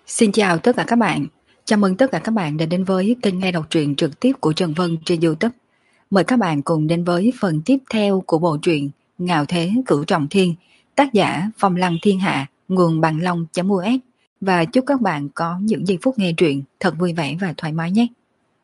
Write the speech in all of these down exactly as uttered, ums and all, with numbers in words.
Xin chào tất cả các bạn. Chào mừng tất cả các bạn đã đến với kênh nghe đọc truyện trực tiếp của Trần Vân trên YouTube. Mời các bạn cùng đến với phần tiếp theo của bộ truyện Ngạo Thế Cửu Trọng Thiên, tác giả Phong Lăng Thiên Hạ, nguồn bằng long.us. Và chúc các bạn có những giây phút nghe truyện thật vui vẻ và thoải mái nhé.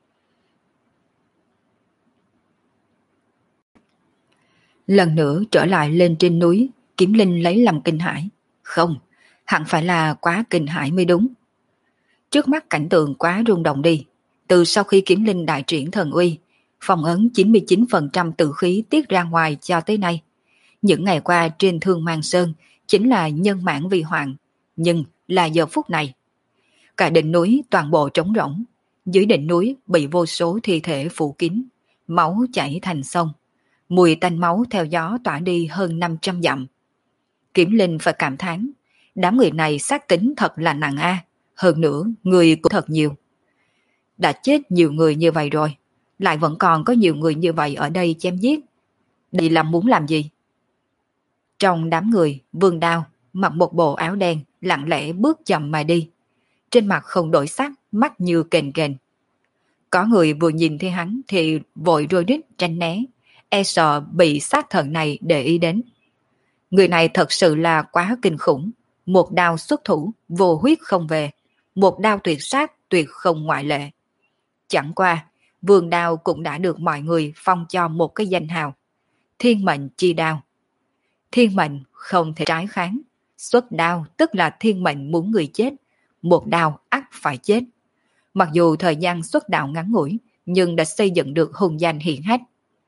Lần nữa trở lại lên trên núi, Kiếm Linh lấy làm kinh hãi. Không, hẳn phải là quá kinh hãi mới đúng. Trước mắt cảnh tượng quá rung động đi. Từ sau khi Kiếm Linh đại triển thần uy, phong ấn chín mươi chín phần trăm tử khí tiết ra ngoài cho tới nay. Những ngày qua trên Thương Mang Sơn chính là nhân mãn vi hoạn, nhưng là giờ phút này. Cả đỉnh núi toàn bộ trống rỗng, dưới đỉnh núi bị vô số thi thể phủ kín, máu chảy thành sông. Mùi tanh máu theo gió tỏa đi hơn năm trăm dặm. Kiếm Linh phải cảm thán, đám người này xác tính thật là nặng a. Hơn nữa, người cũng thật nhiều. Đã chết nhiều người như vậy rồi, lại vẫn còn có nhiều người như vậy ở đây chém giết. Đây là muốn làm gì? Trong đám người, Vương Đao mặc một bộ áo đen, lặng lẽ bước chậm mà đi. Trên mặt không đổi sắc, mắt như kềnh kềnh. Có người vừa nhìn thấy hắn thì vội rôi rít tránh né, e sợ bị sát thần này để ý đến. Người này thật sự là quá kinh khủng. Một đao xuất thủ, vô huyết không về. Một đao tuyệt sát, tuyệt không ngoại lệ. Chẳng qua, Vương Đao cũng đã được mọi người phong cho một cái danh hào. Thiên mệnh chi đao. Thiên mệnh không thể trái kháng. Xuất đao tức là thiên mệnh muốn người chết. Một đao ắt phải chết. Mặc dù thời gian xuất đạo ngắn ngủi, nhưng đã xây dựng được hùng danh hiển hách.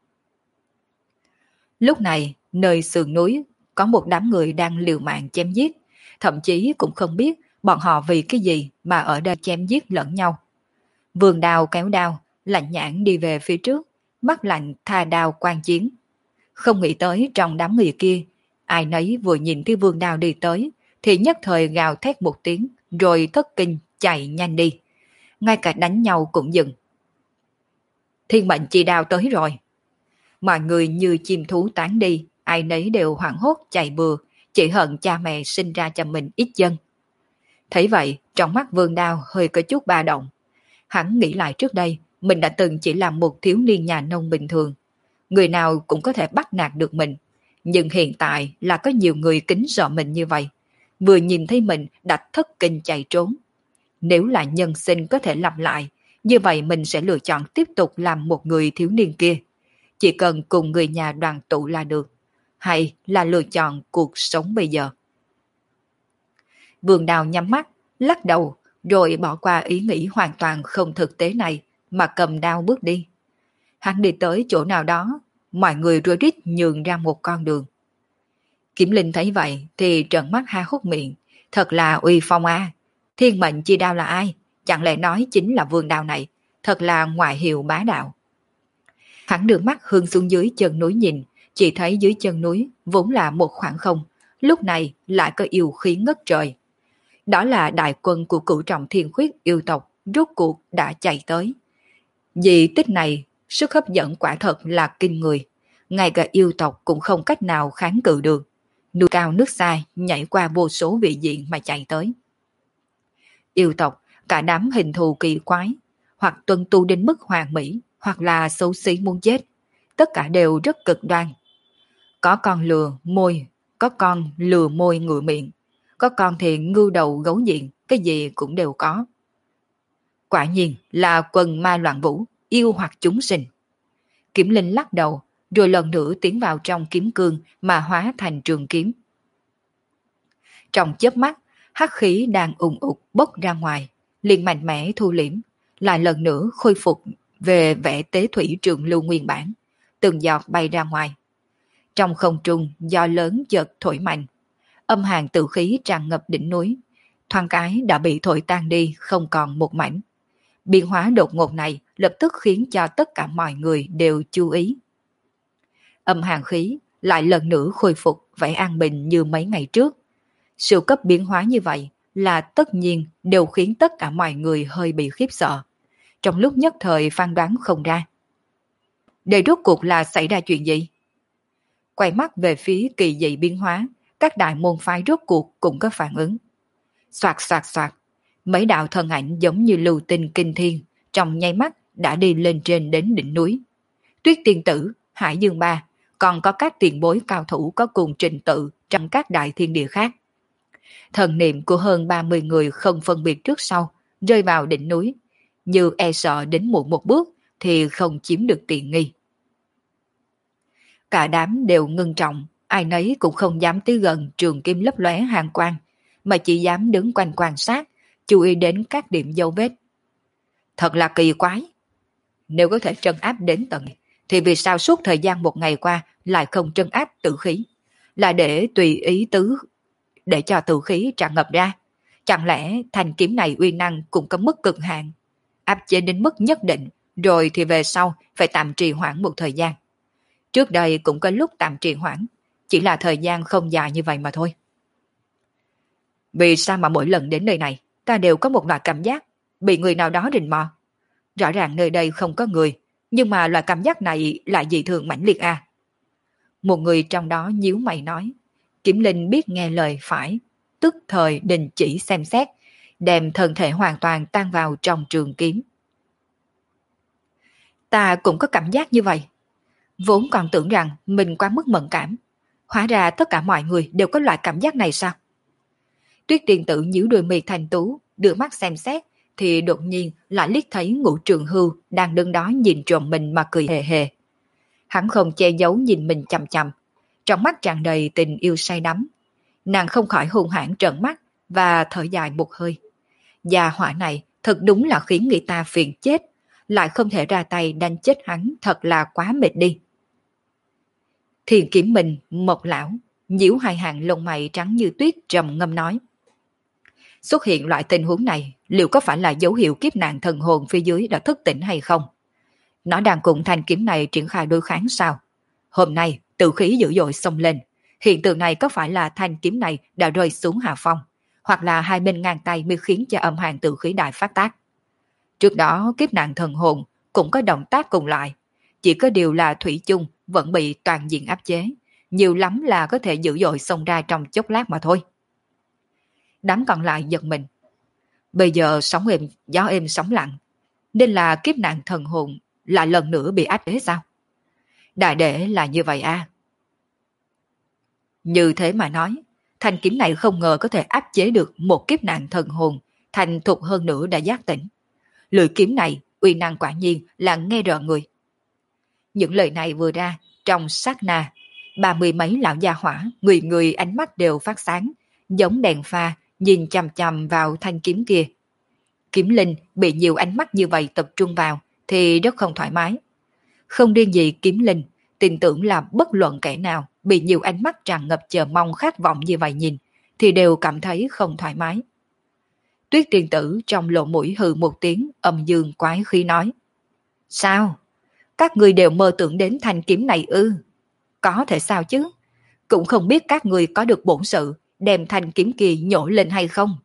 Lúc này, nơi sườn núi, có một đám người đang liều mạng chém giết. Thậm chí cũng không biết bọn họ vì cái gì mà ở đây chém giết lẫn nhau. Vương Đao kéo đao, lạnh nhãn đi về phía trước, mắt lạnh tha đao quan chiến. Không nghĩ tới trong đám người kia, ai nấy vừa nhìn thấy Vương Đao đi tới, thì nhất thời gào thét một tiếng, rồi thất kinh chạy nhanh đi. Ngay cả đánh nhau cũng dừng. Thiên mệnh chi đao tới rồi. Mọi người như chim thú tán đi, ai nấy đều hoảng hốt chạy bừa, chỉ hận cha mẹ sinh ra cho mình ít chân. Thấy vậy, trong mắt Vương Đao hơi có chút ba động. Hắn nghĩ lại trước đây, mình đã từng chỉ là một thiếu niên nhà nông bình thường. Người nào cũng có thể bắt nạt được mình. Nhưng hiện tại là có nhiều người kính sợ mình như vậy. Vừa nhìn thấy mình đã thất kinh chạy trốn. Nếu là nhân sinh có thể lặp lại, như vậy mình sẽ lựa chọn tiếp tục làm một người thiếu niên kia. Chỉ cần cùng người nhà đoàn tụ là được. Hay là lựa chọn cuộc sống bây giờ. Vương Đào nhắm mắt, lắc đầu, rồi bỏ qua ý nghĩ hoàn toàn không thực tế này, mà cầm đao bước đi. Hắn đi tới chỗ nào đó, mọi người rối rít nhường ra một con đường. Kiếm Linh thấy vậy thì trợn mắt ha hốc miệng, thật là uy phong a. Thiên mệnh chi đao là ai? Chẳng lẽ nói chính là Vương Đao này, thật là ngoại hiệu bá đạo. Hắn đưa mắt hướng xuống dưới chân núi nhìn, chỉ thấy dưới chân núi vốn là một khoảng không, lúc này lại có yêu khí ngất trời. Đó là đại quân của Cửu Trọng Thiên Khuyết yêu tộc rốt cuộc đã chạy tới. Dị tích này, sức hấp dẫn quả thật là kinh người. Ngay cả yêu tộc cũng không cách nào kháng cự được. Núi cao nước xa nhảy qua vô số vị diện mà chạy tới. Yêu tộc, cả đám hình thù kỳ quái, hoặc tuân tu đến mức hoàn mỹ, hoặc là xấu xí muốn chết. Tất cả đều rất cực đoan. Có con lừa môi, có con lừa môi ngựa miệng. Có con thì ngưu đầu gấu diện, cái gì cũng đều có. Quả nhiên là quần ma loạn vũ, yêu hoặc chúng sinh. Kiếm Linh lắc đầu, rồi lần nữa tiến vào trong kiếm cương mà hóa thành trường kiếm. Trong chớp mắt, hắc khí đang ùn ụt bốc ra ngoài, liền mạnh mẽ thu liễm, lại lần nữa khôi phục về vẻ tế thủy trường lưu nguyên bản, từng giọt bay ra ngoài. Trong không trung, gió lớn chợt thổi mạnh, âm hàn tử khí tràn ngập đỉnh núi, thoáng cái đã bị thổi tan đi không còn một mảnh. Biến hóa đột ngột này lập tức khiến cho tất cả mọi người đều chú ý. Âm hàn khí lại lần nữa khôi phục vẻ an bình như mấy ngày trước. Siêu cấp biến hóa như vậy là tất nhiên đều khiến tất cả mọi người hơi bị khiếp sợ. Trong lúc nhất thời phán đoán không ra. Đây rốt cuộc là xảy ra chuyện gì? Quay mắt về phía kỳ dị biến hóa, các đại môn phái rốt cuộc cũng có phản ứng. Soạt soạt soạt, Mấy đạo thân ảnh giống như lưu tinh kinh thiên, trong nháy mắt đã đi lên trên đến đỉnh núi. Tuyết Tiên Tử, Hải Dương Ba, còn có các tiền bối cao thủ có cùng trình tự trong các đại thiên địa khác. Thần niệm của hơn ba mươi người không phân biệt trước sau, rơi vào đỉnh núi, như e sợ đến muộn một bước thì không chiếm được tiện nghi. Cả đám đều ngưng trọng, ai nấy cũng không dám tới gần trường kim lấp lóe hàng quang, mà chỉ dám đứng quanh quan sát, chú ý đến các điểm dấu vết. Thật là kỳ quái. Nếu có thể trấn áp đến tận, thì vì sao suốt thời gian một ngày qua lại không trấn áp tử khí? Là để tùy ý tứ, để cho tử khí tràn ngập ra. Chẳng lẽ thanh kiếm này uy năng cũng có mức cực hạn, áp chế đến mức nhất định, rồi thì về sau phải tạm trì hoãn một thời gian. Trước đây cũng có lúc tạm trì hoãn, chỉ là thời gian không dài như vậy mà thôi. Vì sao mà mỗi lần đến nơi này, ta đều có một loại cảm giác bị người nào đó rình mò? Rõ ràng nơi đây không có người, nhưng mà loại cảm giác này lại dị thường mãnh liệt à? Một người trong đó nhíu mày nói. Kiếm Linh biết nghe lời phải, tức thời đình chỉ xem xét, đem thân thể hoàn toàn tan vào trong trường kiếm. Ta cũng có cảm giác như vậy. Vốn còn tưởng rằng mình quá mức mẫn cảm. Hóa ra tất cả mọi người đều có loại cảm giác này sao? Tuyết Tiên Tử nhíu đôi mi thanh tú, đưa mắt xem xét, thì đột nhiên lại liếc thấy Ngũ Trường Hưu đang đứng đó nhìn trộm mình mà cười hề hề. Hắn không che giấu nhìn mình chằm chằm, trong mắt tràn đầy tình yêu say đắm. Nàng không khỏi hung hãn trợn mắt và thở dài một hơi. Gia hỏa này thật đúng là khiến người ta phiền chết, lại không thể ra tay đánh chết hắn, thật là quá mệt đi. Thiền Kiếm Minh, Mộc Lão, nhíu hai hàng lông mày trắng như tuyết trầm ngâm nói. Xuất hiện loại tình huống này, liệu có phải là dấu hiệu kiếp nạn thần hồn phía dưới đã thức tỉnh hay không? Nó đang cùng thanh kiếm này triển khai đối kháng sao? Hôm nay, tử khí dữ dội xông lên. Hiện tượng này có phải là thanh kiếm này đã rơi xuống hạ phong, hoặc là hai bên ngang tay mới khiến cho âm hàn tử khí đại phát tác? Trước đó, kiếp nạn thần hồn cũng có động tác cùng lại. Chỉ có điều là thủy chung vẫn bị toàn diện áp chế. Nhiều lắm là có thể dữ dội xông ra trong chốc lát mà thôi. Đám còn lại giật mình. Bây giờ sóng êm, gió êm sóng lặng, nên là kiếp nạn thần hồn lại lần nữa bị áp chế sao? Đại để là như vậy à? Như thế mà nói, thanh kiếm này không ngờ có thể áp chế được một kiếp nạn thần hồn, thành thục hơn nữa đã giác tỉnh. Lưỡi kiếm này uy năng quả nhiên là nghe rợn người. Những lời này vừa ra, trong sát na, ba mươi mấy lão gia hỏa, người người ánh mắt đều phát sáng, giống đèn pha, nhìn chằm chằm vào thanh kiếm kia. Kiếm Linh bị nhiều ánh mắt như vậy tập trung vào thì rất không thoải mái. Không riêng gì Kiếm Linh, tin tưởng là bất luận kẻ nào bị nhiều ánh mắt tràn ngập chờ mong khát vọng như vậy nhìn thì đều cảm thấy không thoải mái. Tuyết Tiên Tử trong lỗ mũi hừ một tiếng, âm dương quái khí nói. Sao? Các người đều mơ tưởng đến thanh kiếm này ư? Có thể sao chứ? Cũng không biết các người có được bổn sự đem thanh kiếm kia nhổ lên hay không?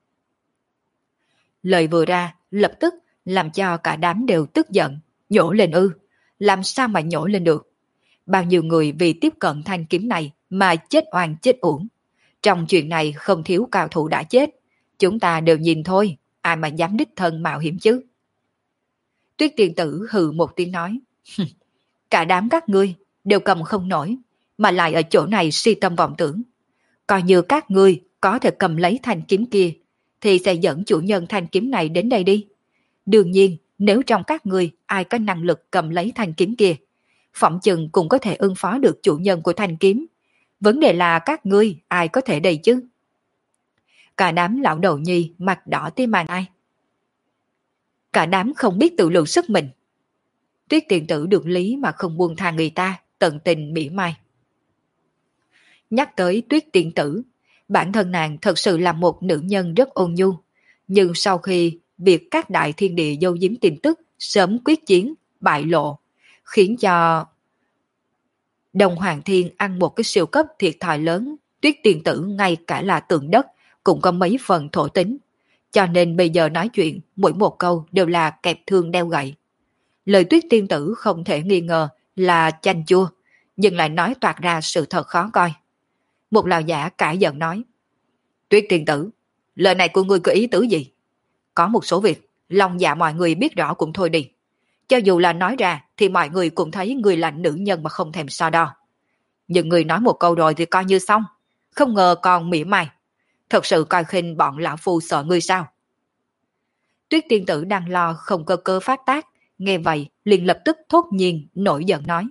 Lời vừa ra, lập tức làm cho cả đám đều tức giận. Nhổ lên ư? Làm sao mà nhổ lên được? Bao nhiêu người vì tiếp cận thanh kiếm này mà chết oan chết uổng. Trong chuyện này không thiếu cao thủ đã chết. Chúng ta đều nhìn thôi, ai mà dám đích thân mạo hiểm chứ? Tuyết Tiên Tử hừ một tiếng nói. Cả đám các ngươi đều cầm không nổi, mà lại ở chỗ này si tâm vọng tưởng. Coi như các ngươi có thể cầm lấy thanh kiếm kia, thì sẽ dẫn chủ nhân thanh kiếm này đến đây đi. Đương nhiên, nếu trong các ngươi ai có năng lực cầm lấy thanh kiếm kia, phỏng chừng cũng có thể ứng phó được chủ nhân của thanh kiếm. Vấn đề là các ngươi ai có thể đây chứ? Cả đám lão đầu nhi mặt đỏ tim màng ai. Cả đám không biết tự lượng sức mình. Tuyết Tiên Tử được lý mà không buông tha người ta, tận tình mỉa mai. Nhắc tới Tuyết Tiên Tử, bản thân nàng thật sự là một nữ nhân rất ôn nhu. Nhưng sau khi việc các đại thiên địa dâu giếm tin tức sớm quyết chiến, bại lộ, khiến cho Đông Hoàng Thiên ăn một cái siêu cấp thiệt thòi lớn, Tuyết Tiên Tử ngay cả là tượng đất cũng có mấy phần thổ tính. Cho nên bây giờ nói chuyện mỗi một câu đều là kẹp thương đeo gậy. Lời Tuyết Tiên Tử không thể nghi ngờ là chanh chua, nhưng lại nói toạc ra sự thật khó coi. Một lão giả cãi giận nói. Tuyết Tiên Tử, lời này của ngươi có ý tứ gì? có một số việc, lòng dạ mọi người biết rõ cũng thôi đi. Cho dù là nói ra thì mọi người cũng thấy người là nữ nhân mà không thèm so đo. Nhưng người nói một câu rồi thì coi như xong, không ngờ còn mỉa mai. Thật sự coi khinh bọn lão phu sợ ngươi sao? Tuyết tiên tử đang lo không cơ cơ phát tác, nghe vậy liền lập tức thốt nhiên nổi giận nói.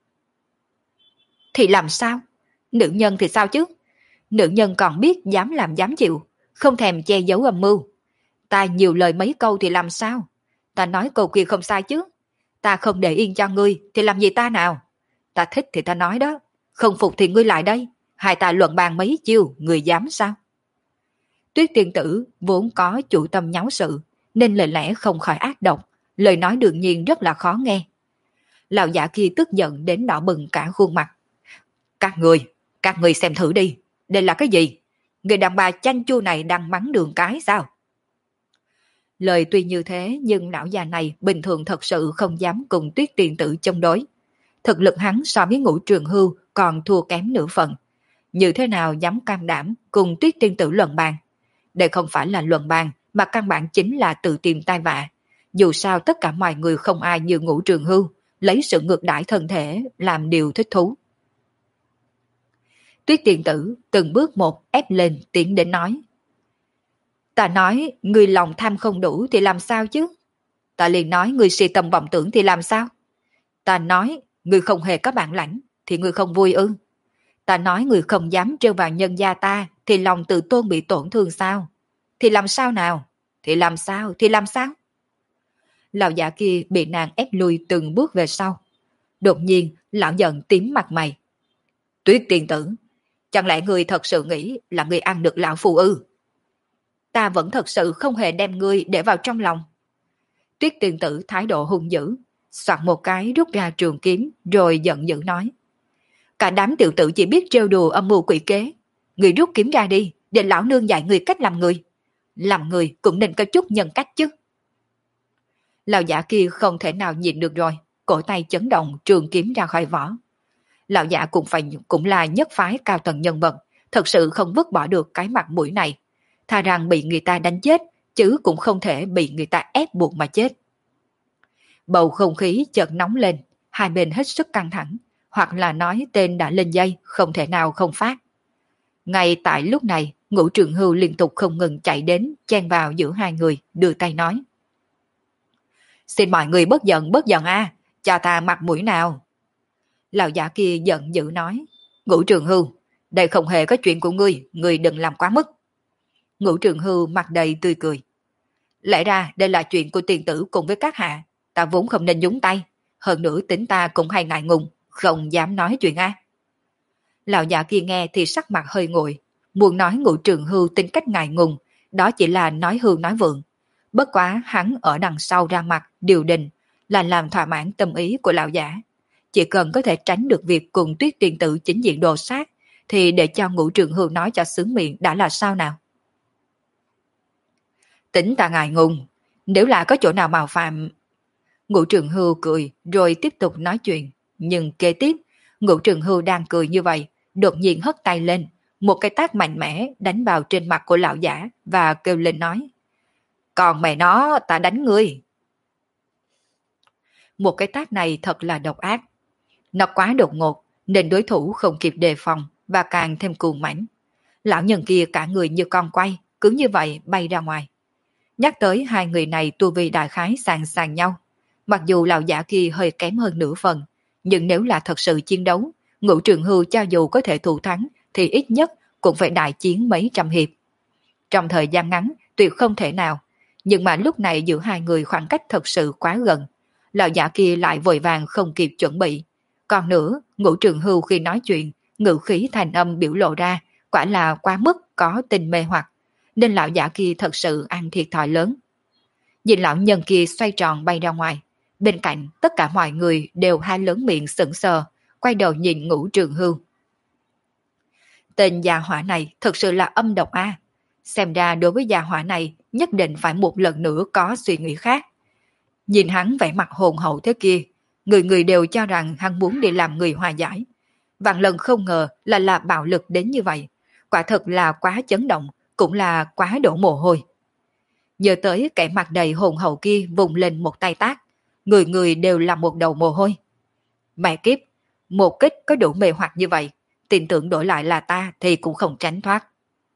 Thì làm sao? Nữ nhân thì sao chứ? Nữ nhân còn biết dám làm dám chịu, không thèm che giấu âm mưu. Ta nhiều lời mấy câu thì làm sao? Ta nói câu kia không sai chứ. Ta không để yên cho ngươi thì làm gì ta nào? Ta thích thì ta nói đó, không phục thì ngươi lại đây. Hai ta luận bàn mấy chiêu, ngươi dám sao? Tuyết tiên tử vốn có chủ tâm nháo sự, nên lời lẽ không khỏi ác độc, lời nói đương nhiên rất là khó nghe. Lão giả kia tức giận đến đỏ bừng cả khuôn mặt. Các người, các người xem thử đi, đây là cái gì? Người đàn bà chanh chua này đang mắng đường cái sao? Lời tuy như thế nhưng lão già này bình thường thật sự không dám cùng Tuyết tiên tử chống đối. Thực lực hắn so với Ngũ Trường Hưu còn thua kém nửa phần. Như thế nào dám cam đảm cùng Tuyết tiên tử luận bàn? Đây không phải là luận bàn mà căn bản chính là tự tìm tai vạ. Dù sao tất cả mọi người không ai như Ngũ Trường Hưu lấy sự ngược đãi thân thể làm điều thích thú. Tuyết tiên tử từng bước một ép lên tiến đến nói. Ta nói người lòng tham không đủ thì làm sao chứ? Ta liền nói người si tâm vọng tưởng thì làm sao? Ta nói người không hề có bản lãnh thì người không vui ư? Ta nói người không dám trêu vào nhân gia ta thì lòng tự tôn bị tổn thương sao? Thì làm sao nào? Thì làm sao? Thì làm sao? Lão già kia bị nàng ép lui từng bước về sau. Đột nhiên lão giận tím mặt mày. Tuyết tiên tử, chẳng lẽ người thật sự nghĩ là người ăn được lão phù ư? Ta vẫn thật sự không hề đem ngươi để vào trong lòng. Tuyết tiên tử thái độ hung dữ, soạt một cái rút ra trường kiếm rồi giận dữ nói. Cả đám tiểu tử chỉ biết trêu đùa âm mưu quỷ kế. Người rút kiếm ra đi, để lão nương dạy người cách làm người. Làm người cũng nên có chút nhân cách chứ. Lão giả kia không thể nào nhịn được rồi, cổ tay chấn động trường kiếm ra khỏi vỏ. Lão giả cũng phải cũng là nhất phái cao tầng nhân vật, thật sự không vứt bỏ được cái mặt mũi này. Thà rằng bị người ta đánh chết, chứ cũng không thể bị người ta ép buộc mà chết. Bầu không khí chợt nóng lên, hai bên hết sức căng thẳng, hoặc là nói tên đã lên dây, không thể nào không phát. Ngay tại lúc này, Ngũ Trường Hưu liên tục không ngừng chạy đến, chen vào giữa hai người, đưa tay nói. Xin mọi người bớt giận, bớt giận a, cho ta mặt mũi nào. Lão giả kia giận dữ nói. Ngũ Trường Hưu, đây không hề có chuyện của ngươi, ngươi đừng làm quá mức. Ngũ Trường Hưu mặt đầy tươi cười. Lẽ ra đây là chuyện của tiền tử cùng với các hạ, ta vốn không nên nhúng tay, hơn nữa tính ta cũng hay ngại ngùng, không dám nói chuyện a. Lão già kia nghe thì sắc mặt hơi nguội, muốn nói Ngũ Trường Hưu tính cách ngại ngùng, đó chỉ là nói hưu nói vượng. Bất quá hắn ở đằng sau ra mặt điều đình, là làm thỏa mãn tâm ý của lão giả. Chỉ cần có thể tránh được việc cùng Tuyết tiên tử chính diện đồ sát, thì để cho Ngũ Trường Hưu nói cho sướng miệng đã là sao nào? Tính ta ngại ngùng, nếu là có chỗ nào mạo phạm. Ngũ Trường Hưu cười rồi tiếp tục nói chuyện, nhưng kế tiếp, Ngũ Trường Hưu đang cười như vậy, đột nhiên hất tay lên, một cái tát mạnh mẽ đánh vào trên mặt của lão giả và kêu lên nói. Còn mẹ nó, ta đánh ngươi. Một cái tát này thật là độc ác. Nó quá đột ngột nên đối thủ không kịp đề phòng và càng thêm cuồng mãnh. Lão nhân kia cả người như con quay, cứ như vậy bay ra ngoài. Nhắc tới hai người này tu vi đại khái sàng sàng nhau. Mặc dù lão giả kia hơi kém hơn nửa phần, nhưng nếu là thật sự chiến đấu, Ngũ Trường Hưu cho dù có thể thủ thắng thì ít nhất cũng phải đại chiến mấy trăm hiệp. Trong thời gian ngắn tuyệt không thể nào, nhưng mà lúc này giữa hai người khoảng cách thật sự quá gần. Lão giả kia lại vội vàng không kịp chuẩn bị. Còn nữa, Ngũ Trường Hưu khi nói chuyện, ngữ khí thành âm biểu lộ ra, quả là quá mức có tình mê hoặc, nên lão giả kia thật sự ăn thiệt thòi lớn. Nhìn lão nhân kia xoay tròn bay ra ngoài, bên cạnh tất cả mọi người đều hai lớn miệng sững sờ, quay đầu nhìn Ngũ Trường Hưu. Tên già hỏa này thật sự là âm độc a. Xem ra đối với già hỏa này nhất định phải một lần nữa có suy nghĩ khác. Nhìn hắn vẻ mặt hồn hậu thế kia, người người đều cho rằng hắn muốn đi làm người hòa giải. Vạn lần không ngờ là là bạo lực đến như vậy. Quả thật là quá chấn động, cũng là quá đổ mồ hôi. Nhớ tới kẻ mặt đầy hồn hậu kia vùng lên một tay tác, người người đều là một đầu mồ hôi. Mẹ kiếp, một kích có đủ mê hoặc như vậy, tin tưởng đổi lại là ta thì cũng không tránh thoát.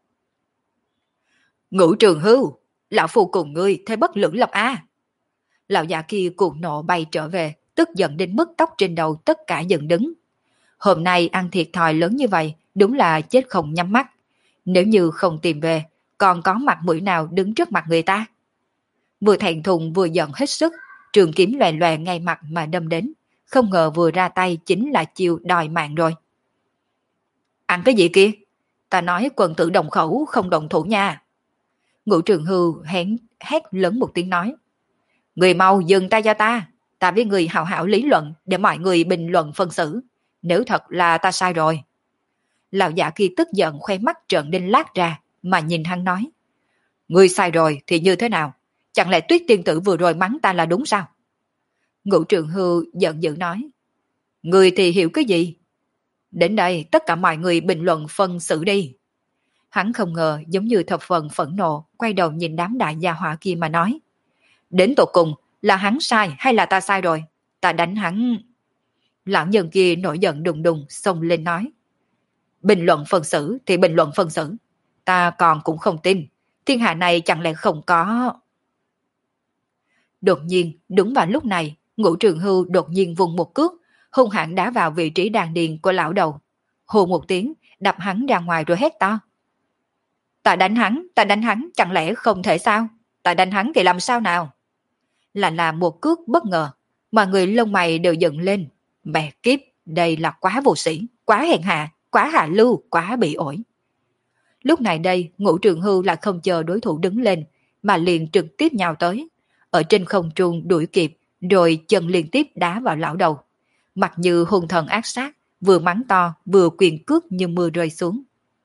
Ngũ Trường Hưu, lão phu cùng ngươi thế bất lưỡng lập a. Lão già kia cuồng nộ bay trở về, tức giận đến mức tóc trên đầu tất cả dựng đứng. Hôm nay ăn thiệt thòi lớn như vậy, đúng là chết không nhắm mắt. Nếu như không tìm về, còn có mặt mũi nào đứng trước mặt người ta? Vừa thẹn thùng vừa giận hết sức, trường kiếm loè loè ngay mặt mà đâm đến. Không ngờ vừa ra tay chính là chiêu đòi mạng rồi. Ăn cái gì kia? Ta nói quần tử đồng khẩu không đồng thủ nha. Ngũ Trường Hưu hén hét lớn một tiếng nói. Người mau dừng tay cho ta. Ta với người hào hảo lý luận để mọi người bình luận phân xử. Nếu thật là ta sai rồi. Lão giả kia tức giận khoe mắt trợn đinh lát ra mà nhìn hắn nói. Người sai rồi thì như thế nào? Chẳng lẽ Tuyết tiên tử vừa rồi mắng ta là đúng sao? Ngũ Trường Hưu giận dữ nói. Người thì hiểu cái gì? Đến đây tất cả mọi người bình luận phân xử đi. Hắn không ngờ giống như thập phần phẫn nộ, quay đầu nhìn đám đại gia hỏa kia mà nói. Đến tột cùng là hắn sai hay là ta sai rồi? Ta đánh hắn. Lão nhân kia nổi giận đùng đùng xông lên nói. Bình luận phân xử thì bình luận phân xử. Ta còn cũng không tin. Thiên hạ này chẳng lẽ không có... Đột nhiên, đúng vào lúc này, Ngũ Trường Hưu đột nhiên vùng một cước, hung hãn đá vào vị trí đàn điền của lão đầu. Hô một tiếng, đập hắn ra ngoài rồi hét to. Ta đánh hắn, ta đánh hắn, chẳng lẽ không thể sao? Ta đánh hắn thì làm sao nào? Là là một cước bất ngờ, mà người lông mày đều dựng lên. Mẹ kiếp, đây là quá vô sĩ, quá hèn hạ, quá hạ lưu, quá bị ổi. Lúc này đây, Ngũ Trường Hưu lại không chờ đối thủ đứng lên, mà liền trực tiếp nhào tới. Ở trên không trung đuổi kịp, rồi chân liên tiếp đá vào lão đầu. Mặt như hung thần ác sát, vừa mắng to, vừa quyền cước như mưa rơi xuống.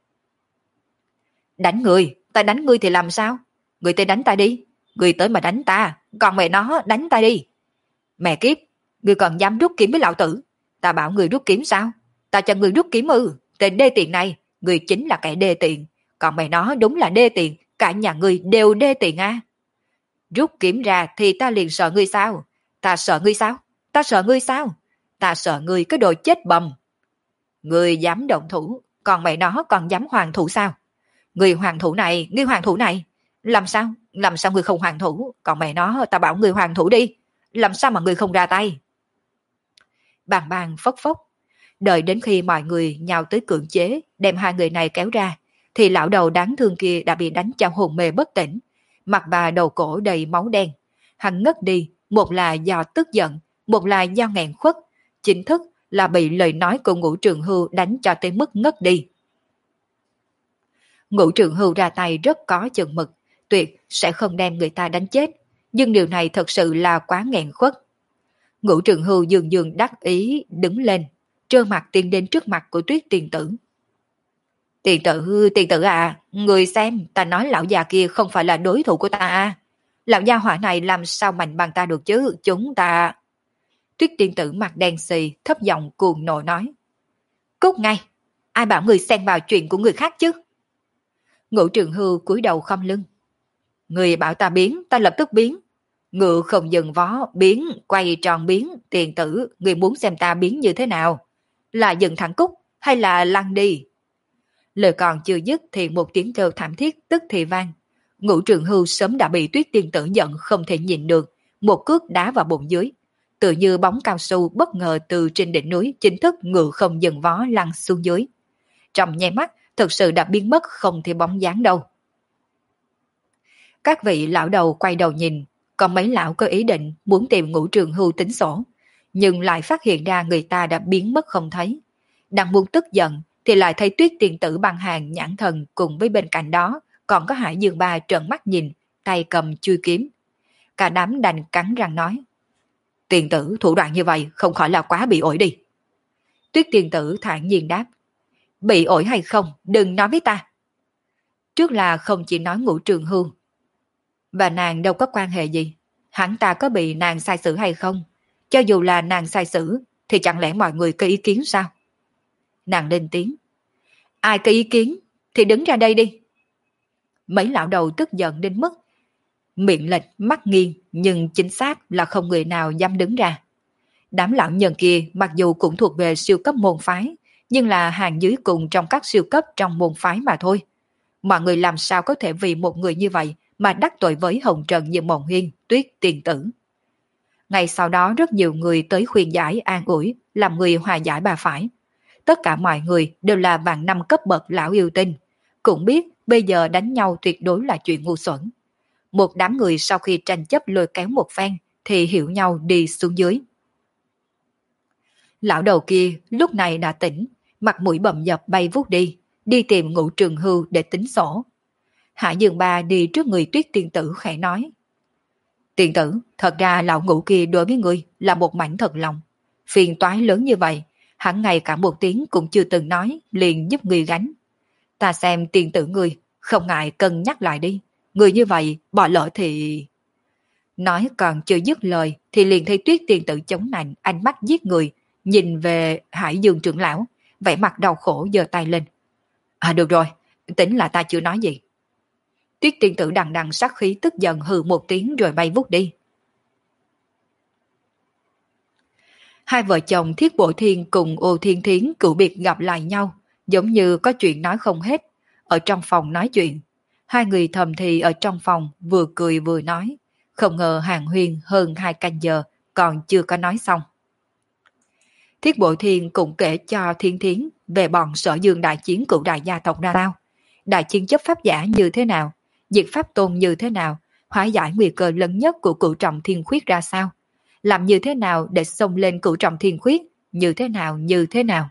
Đánh người, ta đánh ngươi thì làm sao? Người tới đánh ta đi, người tới mà đánh ta, còn mẹ nó đánh ta đi. Mẹ kiếp, người còn dám rút kiếm với lão tử? Ta bảo người rút kiếm sao? Ta cho người rút kiếm ư? Tên đê tiện này, người chính là kẻ đê tiện. Còn mẹ nó đúng là đê tiện, cả nhà người đều đê tiện à? Rút kiếm ra thì ta liền sợ ngươi sao? Ta sợ ngươi sao? Ta sợ ngươi sao? Ta sợ ngươi cái đồ chết bầm. Ngươi dám động thủ, còn mẹ nó còn dám hoàng thủ sao? Người hoàng thủ này, người hoàng thủ này. Làm sao? Làm sao người không hoàng thủ? Còn mẹ nó, ta bảo người hoàng thủ đi. Làm sao mà người không ra tay? Bàng bàng phốc phốc. Đợi đến khi mọi người nhào tới cưỡng chế, đem hai người này kéo ra, thì lão đầu đáng thương kia đã bị đánh cho hồn mê bất tỉnh. Mặt bà đầu cổ đầy máu đen. Hắn ngất đi, một là do tức giận, một là do nghẹn khuất. Chính thức là bị lời nói của Ngũ Trường Hưu đánh cho tới mức ngất đi. Ngũ Trường Hưu ra tay rất có chừng mực, tuyệt sẽ không đem người ta đánh chết, nhưng điều này thật sự là quá nghẹn khuất. Ngũ Trường Hưu dường dường đắc ý đứng lên, trơ mặt tiến đến trước mặt của Tuyết tiền tử. Tiền tử, tiền tử à, người xem, ta nói lão già kia không phải là đối thủ của ta à. Lão gia hỏa này làm sao mạnh bằng ta được chứ, chúng ta... Tuyết tiên tử mặt đen xì, thấp giọng cuồng nộ nói. Cút ngay, ai bảo người xen vào chuyện của người khác chứ? Ngũ Trường Hưu cúi đầu khom lưng. Người bảo ta biến, ta lập tức biến. Ngựa không dừng vó, biến, quay tròn biến, tiền tử, người muốn xem ta biến như thế nào? Là dừng thẳng cúc, hay là lăn đi? Lời còn chưa dứt thì một tiếng kêu thảm thiết tức thì vang. Ngũ Trường Hưu sớm đã bị Tuyết tiên tử giận không thể nhịn được, một cước đá vào bụng dưới. Tự như bóng cao su bất ngờ từ trên đỉnh núi chính thức ngựa không dừng vó lăn xuống dưới. Trong nháy mắt, thực sự đã biến mất không thể bóng dáng đâu. Các vị lão đầu quay đầu nhìn, còn mấy lão có ý định muốn tìm Ngũ Trường Hưu tính sổ, nhưng lại phát hiện ra người ta đã biến mất không thấy. Đang muốn tức giận thì lại thấy Tuyết tiền tử bằng hàng nhãn thần cùng với bên cạnh đó còn có Hải Dương Ba trợn mắt nhìn, tay cầm chui kiếm. Cả đám đành cắn răng nói. Tiền tử thủ đoạn như vậy không khỏi là quá bị ổi đi. Tuyết tiền tử thản nhiên đáp. Bị ổi hay không, đừng nói với ta. Trước là không chỉ nói Ngũ Trường Hưu. Và nàng đâu có quan hệ gì. Hắn ta có bị nàng sai xử hay không? Cho dù là nàng sai xử, thì chẳng lẽ mọi người có ý kiến sao? Nàng lên tiếng. Ai có ý kiến, thì đứng ra đây đi. Mấy lão đầu tức giận đến mức miệng lệch mắt nghiêng nhưng chính xác là không người nào dám đứng ra. Đám lão nhân kia mặc dù cũng thuộc về siêu cấp môn phái, nhưng là hàng dưới cùng trong các siêu cấp trong môn phái mà thôi. Mọi người làm sao có thể vì một người như vậy mà đắc tội với hồng trần như Mộng Hiên, Tuyết Tiên Tử. Ngày sau đó rất nhiều người tới khuyên giải an ủi, làm người hòa giải bà phải. Tất cả mọi người đều là vạn năm cấp bậc lão yêu tinh, cũng biết bây giờ đánh nhau tuyệt đối là chuyện ngu xuẩn. Một đám người sau khi tranh chấp lôi kéo một phen thì hiểu nhau đi xuống dưới. Lão đầu kia lúc này đã tỉnh, mặt mũi bầm dập bay vút đi, đi tìm Ngũ Trường Hưu để tính sổ. Hạ Dương Ba đi trước người Tuyết Tiên Tử khẽ nói: Tiên tử, thật ra lão Ngũ kia đối với ngươi là một mảnh thật lòng. Phiền toái lớn như vậy, hẳn ngày cả một tiếng cũng chưa từng nói, liền giúp ngươi gánh. Ta xem tiên tử ngươi, không ngại cân nhắc lại đi. Người như vậy, bỏ lỡ thì... Nói còn chưa dứt lời thì liền thấy Tuyết Tiên Tử chống nạnh, ánh mắt giết người, nhìn về Hải Dương trưởng lão, vẻ mặt đau khổ giơ tay lên. À được rồi, tính là ta chưa nói gì. Tuyết Tiên Tử đằng đằng sát khí tức giận hừ một tiếng rồi bay vút đi. Hai vợ chồng Thiết Bội Thiên cùng Ô Thiên Thiến cựu biệt gặp lại nhau, giống như có chuyện nói không hết, ở trong phòng nói chuyện. Hai người thầm thì ở trong phòng vừa cười vừa nói, không ngờ hàng huyên hơn hai canh giờ còn chưa có nói xong. Thiết Bội Thiên cũng kể cho Thiên Thiến về bọn Sở Dương đại chiến cựu đại gia tộc ra sao, đại chiến chấp pháp giả như thế nào, diệt pháp tôn như thế nào, hóa giải nguy cơ lớn nhất của cửu trọng thiên khuyết ra sao, làm như thế nào để xông lên cửu trọng thiên khuyết, như thế nào như thế nào.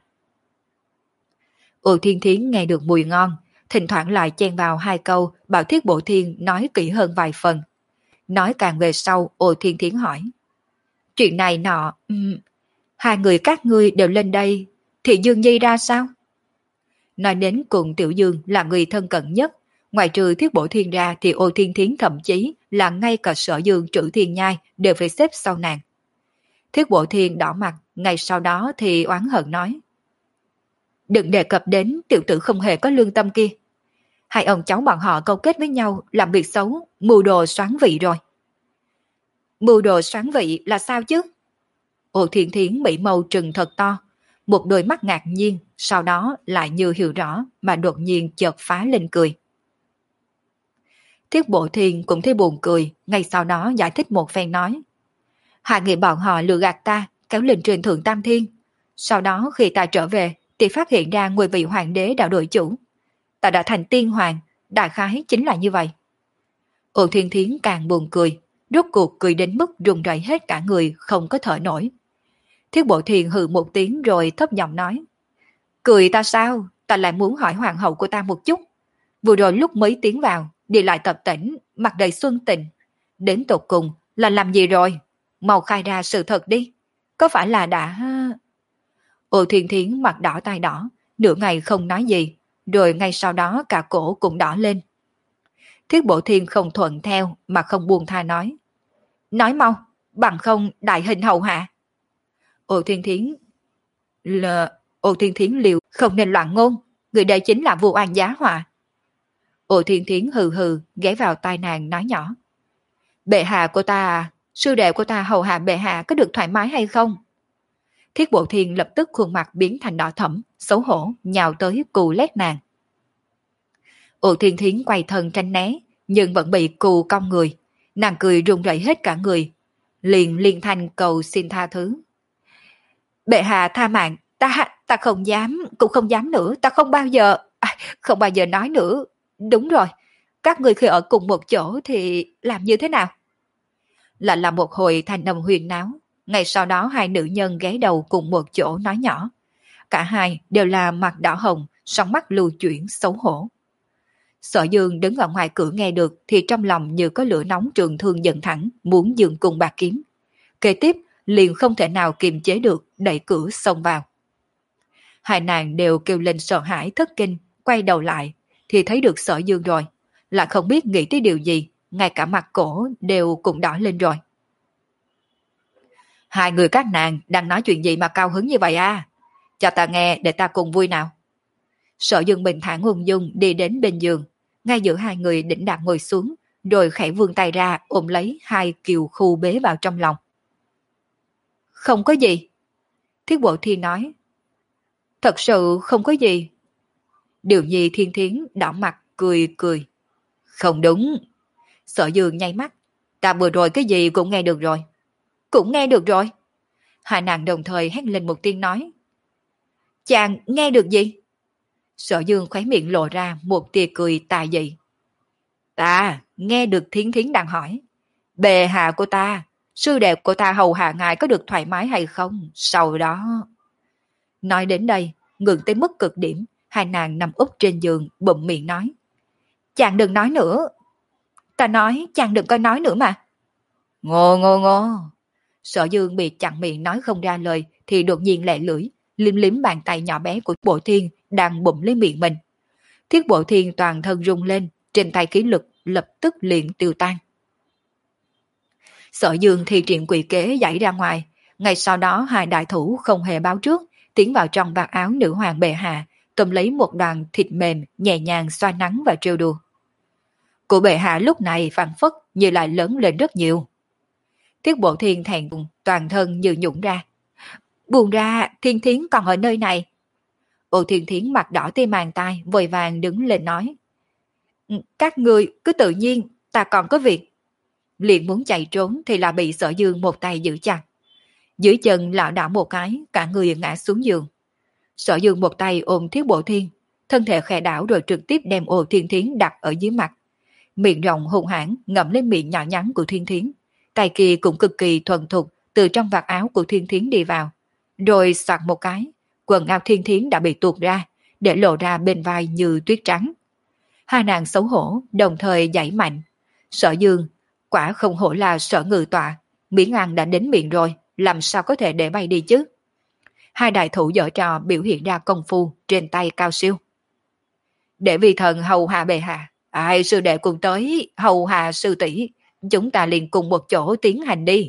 Ô Thiên Thiến nghe được mùi ngon, thỉnh thoảng lại chen vào hai câu bảo Thiết Bội Thiên nói kỹ hơn vài phần. Nói càng về sau, Ô Thiên Thiến hỏi: Chuyện này nọ, um, hai người các ngươi đều lên đây, thì Dương Nhi ra sao? Nói đến cùng Tiểu Dương là người thân cận nhất, ngoài trừ Thiết Bội Thiên ra thì Ô Thiên Thiến thậm chí là ngay cả Sở Dương Trữ Thiên Nhai đều phải xếp sau nàng. Thiết Bội Thiên đỏ mặt, ngay sau đó thì oán hận nói: Đừng đề cập đến tiểu tử không hề có lương tâm kia. Hai ông cháu bọn họ câu kết với nhau làm việc xấu, mưu đồ soán vị rồi. Mưu đồ soán vị là sao chứ? Ô Thiên Thiến bị mâu trừng thật to, một đôi mắt ngạc nhiên, sau đó lại như hiểu rõ mà đột nhiên chợt phá lên cười. Thiết Bộ Thiên cũng thấy buồn cười, ngay sau đó giải thích một phen nói: Hai người bọn họ lừa gạt ta, kéo lên trên thượng tam thiên. Sau đó khi ta trở về thì phát hiện ra ngôi vị hoàng đế đã đổi chủ. Ta đã thành tiên hoàng, đại khái chính là như vậy. Ô Thiên Thiến càng buồn cười, rốt cuộc cười đến mức run rẩy hết cả người, không có thở nổi. Thiết Bộ Thiên hừ một tiếng rồi thấp giọng nói: Cười ta sao? Ta lại muốn hỏi hoàng hậu của ta một chút. Vừa rồi lúc mới tiến vào, đi lại tập tỉnh, mặt đầy xuân tình. Đến tột cùng là làm gì rồi? Mau khai ra sự thật đi. Có phải là đã... Ô Thiên Thiến mặt đỏ tai đỏ, nửa ngày không nói gì, rồi ngay sau đó cả cổ cũng đỏ lên. Thiết Bộ Thiên không thuận theo mà không buông tha nói: Nói mau, bằng không đại hình hầu hạ. Ô Thiên Thiến là... Ô Thiên Thiến liều không nên loạn ngôn, người đây chính là vô oan giá họa. Ô Thiên Thiến hừ hừ ghé vào tai nàng nói nhỏ: Bệ hạ của ta, sư đệ của ta hầu hạ bệ hạ có được thoải mái hay không? Thiết Bộ Thiên lập tức khuôn mặt biến thành đỏ thẫm, xấu hổ nhào tới cù lét nàng. Ô Thiên Thiến quay thân tránh né, nhưng vẫn bị cù cong người, nàng cười run rẩy hết cả người, liền liên thanh cầu xin tha thứ. Bệ hạ tha mạng, ta ta không dám, cũng không dám nữa, ta không bao giờ, à, không bao giờ nói nữa. Đúng rồi, các người khi ở cùng một chỗ thì làm như thế nào? Lại là một hồi thanh âm huyền náo, ngày sau đó hai nữ nhân ghé đầu cùng một chỗ nói nhỏ. Cả hai đều là mặt đỏ hồng, sóng mắt lưu chuyển xấu hổ. Sở Dương đứng ở ngoài cửa nghe được thì trong lòng như có lửa nóng trường thương dần thẳng, muốn dừng cùng bạc kiếm. Kế tiếp liền không thể nào kiềm chế được, đẩy cửa xông vào. Hai nàng đều kêu lên sợ hãi thất kinh, quay đầu lại thì thấy được Sở Dương rồi, lại không biết nghĩ tới điều gì, ngay cả mặt cổ đều cũng đỏ lên rồi. Hai người các nàng đang nói chuyện gì mà cao hứng như vậy à? Cho ta nghe để ta cùng vui nào. Sở Dương bình thản ung dung đi đến bên giường, ngay giữa hai người đĩnh đạc ngồi xuống, rồi khẽ vươn tay ra ôm lấy hai kiều khu bế vào trong lòng. Không có gì. Thiết Bộ Thiên nói. Thật sự không có gì. Điều Nhi Thiên Thiến đỏ mặt cười cười. Không đúng. Sở Dương nháy mắt. Ta vừa rồi cái gì cũng nghe được rồi. Cũng nghe được rồi. Hai nàng đồng thời hét lên một tiếng nói. Chàng nghe được gì? Sở Dương khóe miệng lộ ra một tia cười tà dị. Ta nghe được Thiến Thiến đang hỏi. Bệ hạ của ta, sư đệ của ta hầu hạ ngài có được thoải mái hay không? Sau đó... Nói đến đây, ngừng tới mức cực điểm, hai nàng nằm úp trên giường, bụm miệng nói. Chàng đừng nói nữa. Ta nói, chàng đừng có nói nữa mà. Ngô ngô ngô. Sở Dương bị chặn miệng nói không ra lời, thì đột nhiên lẹ lưỡi, liếm liếm bàn tay nhỏ bé của Bộ Thiên đang bụm lấy miệng mình. Thiết Bộ Thiên toàn thân rung lên, trên tay khí lực lập tức liền tiêu tan. Sở Dương thì triển quỷ kế giải ra ngoài, ngay sau đó hai đại thủ không hề báo trước, tiến vào trong vạt áo nữ hoàng bệ hạ, cầm lấy một đoàn thịt mềm nhẹ nhàng xoa nắng và trêu đùa. Của bệ hạ lúc này phản phất như lại lớn lên rất nhiều. Thiết Bộ Thiên thẹn thùng, toàn thân như nhũng ra. Buồn ra, Thiên Thiến còn ở nơi này. Ô Thiên Thiến mặt đỏ tê màng tai, vội vàng đứng lên nói. Các người cứ tự nhiên, ta còn có việc. Liền muốn chạy trốn thì là bị Sở Dương một tay giữ chặt. Dưới chân lảo đảo một cái, cả người ngã xuống giường. Sở Dương một tay ôm Thiết Bộ Thiên, thân thể khẽ đảo rồi trực tiếp đem Ô Thiên Thiến đặt ở dưới mặt. Miệng rộng hung hãn ngậm lên miệng nhỏ nhắn của Thiên Thiến. Tay kia cũng cực kỳ thuần thục từ trong vạt áo của Thiên Thiến đi vào. Rồi soạt một cái, quần áo Thiên Thiến đã bị tuột ra, để lộ ra bên vai như tuyết trắng. Hai nàng xấu hổ, đồng thời giãy mạnh. Sở Dương, quả không hổ là Sở Ngự Tọa, miếng ăn đã đến miệng rồi, làm sao có thể để bay đi chứ? Hai đại thủ giở trò biểu hiện ra công phu trên tay cao siêu. Để vì thần hầu hạ bệ hạ, ai sư đệ cùng tới, hầu hạ sư tỷ, chúng ta liền cùng một chỗ tiến hành đi.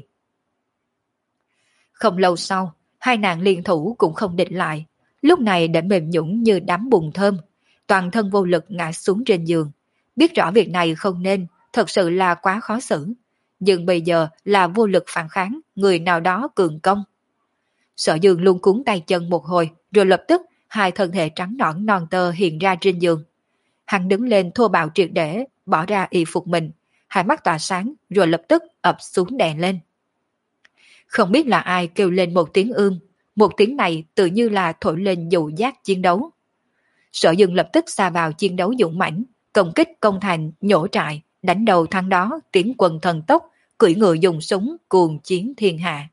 Không lâu sau, hai nàng liên thủ cũng không địch lại, lúc này đã mềm nhũn như đám bùn thơm, toàn thân vô lực ngã xuống trên giường. Biết rõ việc này không nên, thật sự là quá khó xử. Nhưng bây giờ là vô lực phản kháng, người nào đó cường công. Sở Dương luôn cuốn tay chân một hồi, rồi lập tức hai thân thể trắng nõn non tơ hiện ra trên giường. Hắn đứng lên thô bạo triệt để, bỏ ra y phục mình, hai mắt tỏa sáng, rồi lập tức ập xuống đè lên. Không biết là ai kêu lên một tiếng ưm, một tiếng này tự như là thổi lên dụ giác chiến đấu. Sở Dương lập tức xa vào chiến đấu dũng mãnh, công kích công thành, nhổ trại, đánh đầu thắng đó, tiến quân thần tốc, cưỡi ngựa dùng súng, cuồng chiến thiên hạ.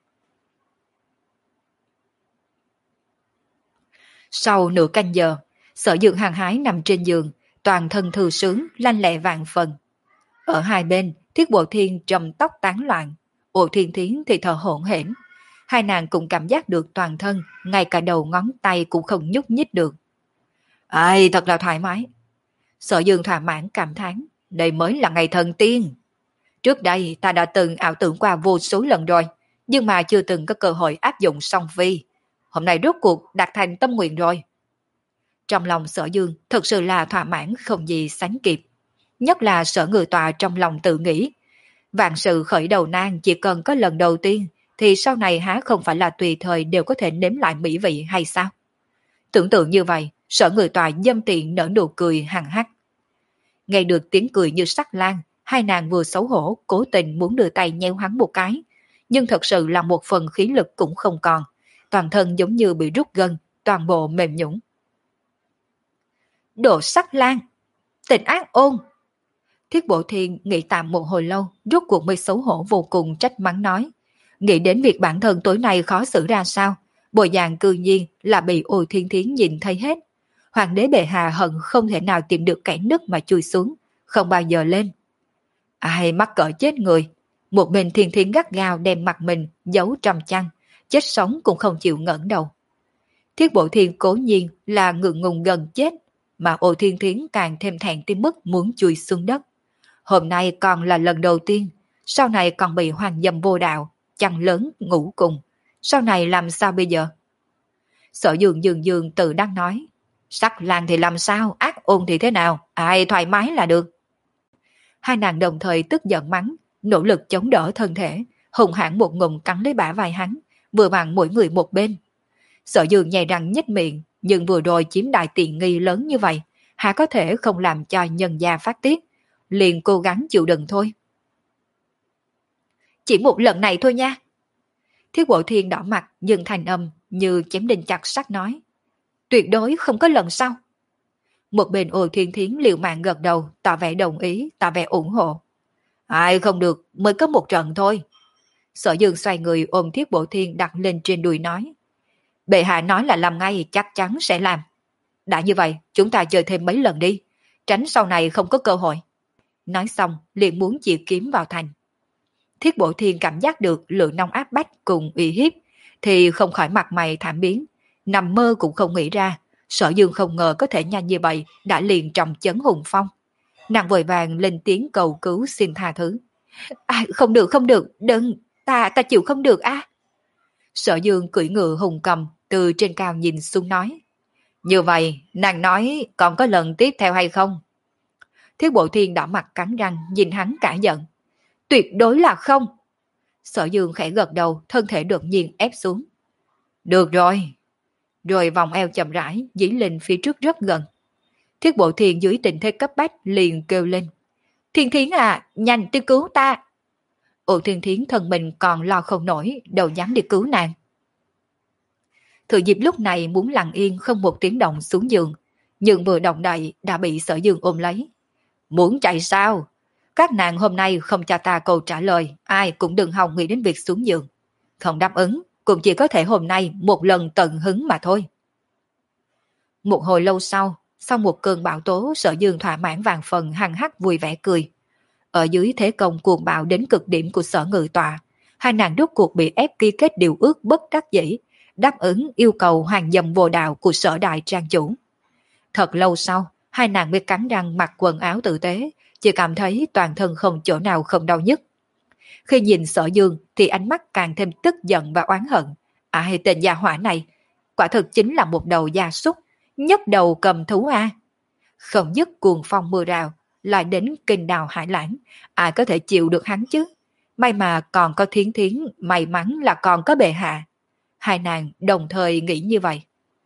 Sau nửa canh giờ, Sở Dương hăng hái nằm trên giường, toàn thân thư sướng, lanh lẹ vạn phần. Ở hai bên, Thiết Bộ Thiên trầm tóc tán loạn, Ô Thiên Thiến thì thở hổn hển. Hai nàng cũng cảm giác được toàn thân, ngay cả đầu ngón tay cũng không nhúc nhích được. Ai, thật là thoải mái. Sở Dương thỏa mãn cảm thán, đây mới là ngày thần tiên. Trước đây ta đã từng ảo tưởng qua vô số lần rồi, nhưng mà chưa từng có cơ hội áp dụng song phi. Hôm nay rốt cuộc đạt thành tâm nguyện rồi. Trong lòng Sở Dương thật sự là thỏa mãn không gì sánh kịp. Nhất là Sở Ngự Tọa trong lòng tự nghĩ. Vạn sự khởi đầu nan chỉ cần có lần đầu tiên, thì sau này há không phải là tùy thời đều có thể nếm lại mỹ vị hay sao? Tưởng tượng như vậy, Sở Ngự Tọa dâm tiện nở nụ cười hằng hắc. Nghe được tiếng cười như sắc lan, hai nàng vừa xấu hổ, cố tình muốn đưa tay nhéo hắn một cái, nhưng thật sự là một phần khí lực cũng không còn, toàn thân giống như bị rút gân, toàn bộ mềm nhũn. Đồ sắc lan, tình ác ôn. Thiết Bộ Thiên nghĩ tạm một hồi lâu, rốt cuộc mới xấu hổ vô cùng trách mắng nói. Nghĩ đến việc bản thân tối nay khó xử ra sao, bộ dạng cư nhiên là bị Ô Thiên Thiến nhìn thấy hết. Hoàng đế bệ hạ hận không thể nào tìm được kẻ nứt mà chui xuống, không bao giờ lên. Ai mắc cỡ chết người, một bên Thiên Thiến gắt gao đem mặt mình giấu trong chăn, chết sống cũng không chịu ngẩng đầu. Thiết Bộ Thiên cố nhiên là ngượng ngùng gần chết, mà Ô Thiên Thiến càng thêm thẹn tới mức muốn chui xuống đất. Hôm nay còn là lần đầu tiên, sau này còn bị hoàng dâm vô đạo, chăn lớn ngủ cùng, sau này làm sao bây giờ? Sở Dương dường dường tự đang nói, sắc lang thì làm sao, ác ôn thì thế nào, ai thoải mái là được. Hai nàng đồng thời tức giận mắng, nỗ lực chống đỡ thân thể, hùng hãn một ngụm cắn lấy bả vai hắn, vừa vặn mỗi người một bên. Sở Dương nhai răng nhếch miệng, nhưng vừa rồi chiếm đại tiện nghi lớn như vậy, há có thể không làm cho nhân gia phát tiết, liền cố gắng chịu đựng thôi. Chỉ một lần này thôi nha. Thiết Bộ Thiên đỏ mặt nhưng thành âm như chém đinh chặt sắt nói. Tuyệt đối không có lần sau. Một bên Ô Thiên Thiến liều mạng gật đầu, tỏ vẻ đồng ý, tỏ vẻ ủng hộ. Ai không được, mới có một trận thôi. Sở Dương xoay người ôm Thiết Bộ Thiên đặt lên trên đùi nói. Bệ hạ nói là làm ngay, chắc chắn sẽ làm. Đã như vậy, chúng ta chơi thêm mấy lần đi, tránh sau này không có cơ hội. Nói xong, liền muốn chĩa kiếm vào thành. Thiết Bộ Thiên cảm giác được lượng nông áp bách cùng uy hiếp, thì không khỏi mặt mày thảm biến, nằm mơ cũng không nghĩ ra, Sở Dương không ngờ có thể nhanh như vậy đã liền trọng chấn hùng phong. Nàng vội vàng lên tiếng cầu cứu xin tha thứ. À, không được không được, đừng, ta ta chịu không được á. À. Sở Dương cưỡi ngựa hùng cầm từ trên cao nhìn xuống nói. Như vậy, nàng nói còn có lần tiếp theo hay không? Thiết Bộ Thiên đỏ mặt cắn răng nhìn hắn cả giận. Tuyệt đối là không. Sở Dương khẽ gật đầu, thân thể đột nhiên ép xuống. Được rồi. Rồi vòng eo chậm rãi, dí lên phía trước rất gần. Thiết Bộ Thiên dưới tình thế cấp bách liền kêu lên. Thiên Thiến à, nhanh đi cứu ta. Ô Thiên Thiến thân mình còn lo không nổi, đâu dám đi cứu nàng. Thừa dịp lúc này muốn lặng yên không một tiếng động xuống giường, nhưng vừa động đậy đã bị Sở Dương ôm lấy. Muốn chạy sao? Các nàng hôm nay không cho ta câu trả lời, ai cũng đừng hòng nghĩ đến việc xuống giường. Không đáp ứng, cũng chỉ có thể hôm nay một lần tận hứng mà thôi. Một hồi lâu sau, sau một cơn bão tố, Sở Dương thỏa mãn vàng phần hằng hắc vui vẻ cười. Ở dưới thế công cuồng bạo đến cực điểm của Sở Ngự Tọa, hai nàng rốt cuộc bị ép ký kết điều ước bất đắc dĩ, đáp ứng yêu cầu hoàng dâm vô đạo của Sở Đại Trang Chủ. Thật lâu sau, hai nàng mới cắn răng mặc quần áo tử tế, chỉ cảm thấy toàn thân không chỗ nào không đau nhức. Khi nhìn Sở Dương thì ánh mắt càng thêm tức giận và oán hận. À, tên gia hỏa này, quả thực chính là một đầu gia súc, nhấc đầu cầm thú a. À. Không dứt cuồng phong mưa rào, lại đến kinh đào hải lãng, ai có thể chịu được hắn chứ? May mà còn có Thiến Thiến, may mắn là còn có bệ hạ. Hai nàng đồng thời nghĩ như vậy.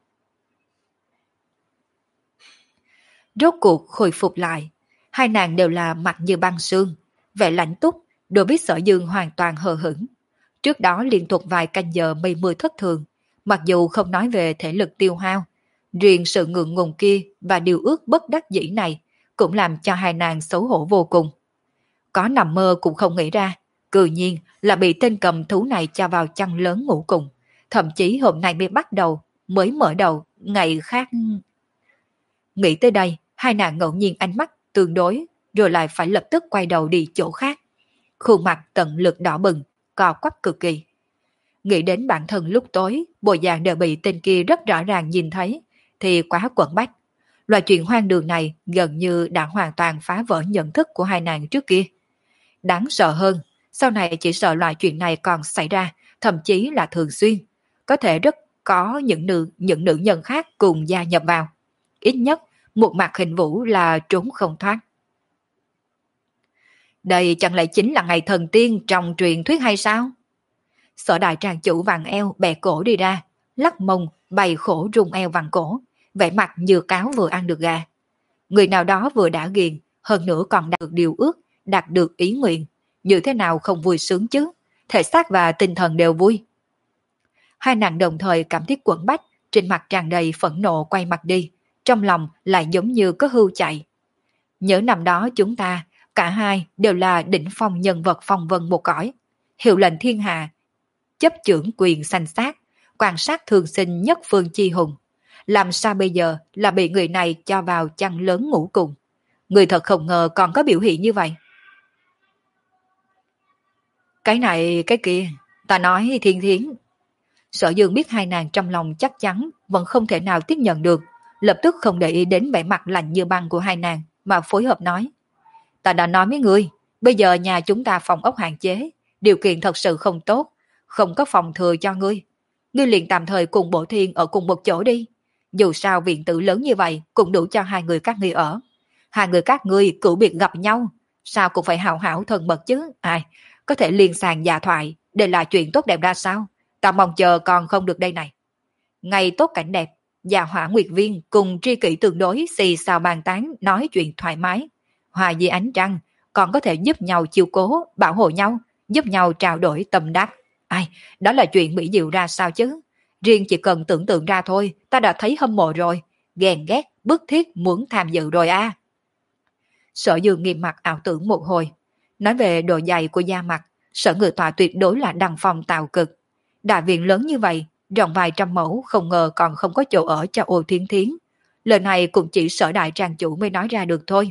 Rốt cuộc hồi phục lại, hai nàng đều là mặt như băng sương, vẻ lạnh túc, đối với Sở Dương hoàn toàn hờ hững. Trước đó liên tục vài canh giờ mây mưa thất thường, mặc dù không nói về thể lực tiêu hao, riêng sự ngượng ngùng kia và điều ước bất đắc dĩ này cũng làm cho hai nàng xấu hổ vô cùng. Có nằm mơ cũng không nghĩ ra, cự nhiên là bị tên cầm thú này cho vào chăn lớn ngủ cùng, thậm chí hôm nay mới bắt đầu, mới mở đầu, ngày khác... Nghĩ tới đây, hai nàng ngẫu nhiên ánh mắt tương đối, rồi lại phải lập tức quay đầu đi chỗ khác. Khuôn mặt tận lực đỏ bừng, co quắp cực kỳ. Nghĩ đến bản thân lúc tối, bộ dạng đều bị tên kia rất rõ ràng nhìn thấy, thì quá quẩn bách. Loại chuyện hoang đường này gần như đã hoàn toàn phá vỡ nhận thức của hai nàng trước kia. Đáng sợ hơn, sau này chỉ sợ loại chuyện này còn xảy ra, thậm chí là thường xuyên. Có thể rất có những nữ, những nữ nhân khác cùng gia nhập vào. Ít nhất, một mặt hình vũ là trốn không thoát. Đây chẳng lẽ chính là ngày thần tiên trong truyền thuyết hay sao? Sở Đại Trang Chủ vặn eo bè cổ đi ra, lắc mông, bày khổ rung eo vặn cổ, vẻ mặt như cáo vừa ăn được gà. Người nào đó vừa đã ghiền, hơn nữa còn đạt được điều ước, đạt được ý nguyện, như thế nào không vui sướng chứ, thể xác và tinh thần đều vui. Hai nàng đồng thời cảm thấy quẩn bách, trên mặt tràn đầy phẫn nộ quay mặt đi, trong lòng lại giống như có hưu chạy. Nhớ năm đó chúng ta, cả hai đều là đỉnh phong nhân vật phong vân một cõi, hiệu lệnh thiên hạ, chấp chưởng quyền sanh sát, quan sát thường sinh nhất phương chi hùng. Làm sao bây giờ là bị người này cho vào chăn lớn ngủ cùng? Người thật không ngờ còn có biểu hiện như vậy. Cái này cái kia, ta nói Thiên Thiến. Sở Dương biết hai nàng trong lòng chắc chắn vẫn không thể nào tiếp nhận được, lập tức không để ý đến vẻ mặt lạnh như băng của hai nàng mà phối hợp nói. Ta đã nói với ngươi, bây giờ nhà chúng ta phòng ốc hạn chế, điều kiện thật sự không tốt, không có phòng thừa cho ngươi. Ngươi liền tạm thời cùng Bộ Thiên ở cùng một chỗ đi. Dù sao viện tử lớn như vậy cũng đủ cho hai người các ngươi ở. Hai người các ngươi cửu biệt gặp nhau, sao cũng phải hào hảo thân mật chứ, ai, có thể liên sàng dạ thoại, đây là chuyện tốt đẹp ra sao, ta mong chờ còn không được đây này. Ngày tốt cảnh đẹp, Dạ Hỏa Nguyệt Viên cùng tri kỷ tương đối xì xào bàn tán nói chuyện thoải mái. Hòa dưới ánh trăng, còn có thể giúp nhau chiều cố, bảo hộ nhau, giúp nhau trao đổi tâm đắc. Ai, đó là chuyện mỹ diệu ra sao chứ? Riêng chỉ cần tưởng tượng ra thôi, ta đã thấy hâm mộ rồi, ghen ghét, bức thiết muốn tham dự rồi a. À. Sở Dương nghiêm mặt ảo tưởng một hồi. Nói về độ dày của da mặt, Sở Ngự Tọa tuyệt đối là đăng phong tạo cực. Đại viện lớn như vậy, rộng vài trăm mẫu không ngờ còn không có chỗ ở cho Ô Thiên Thiến. Lời này cũng chỉ Sở Đại Trang Chủ mới nói ra được thôi.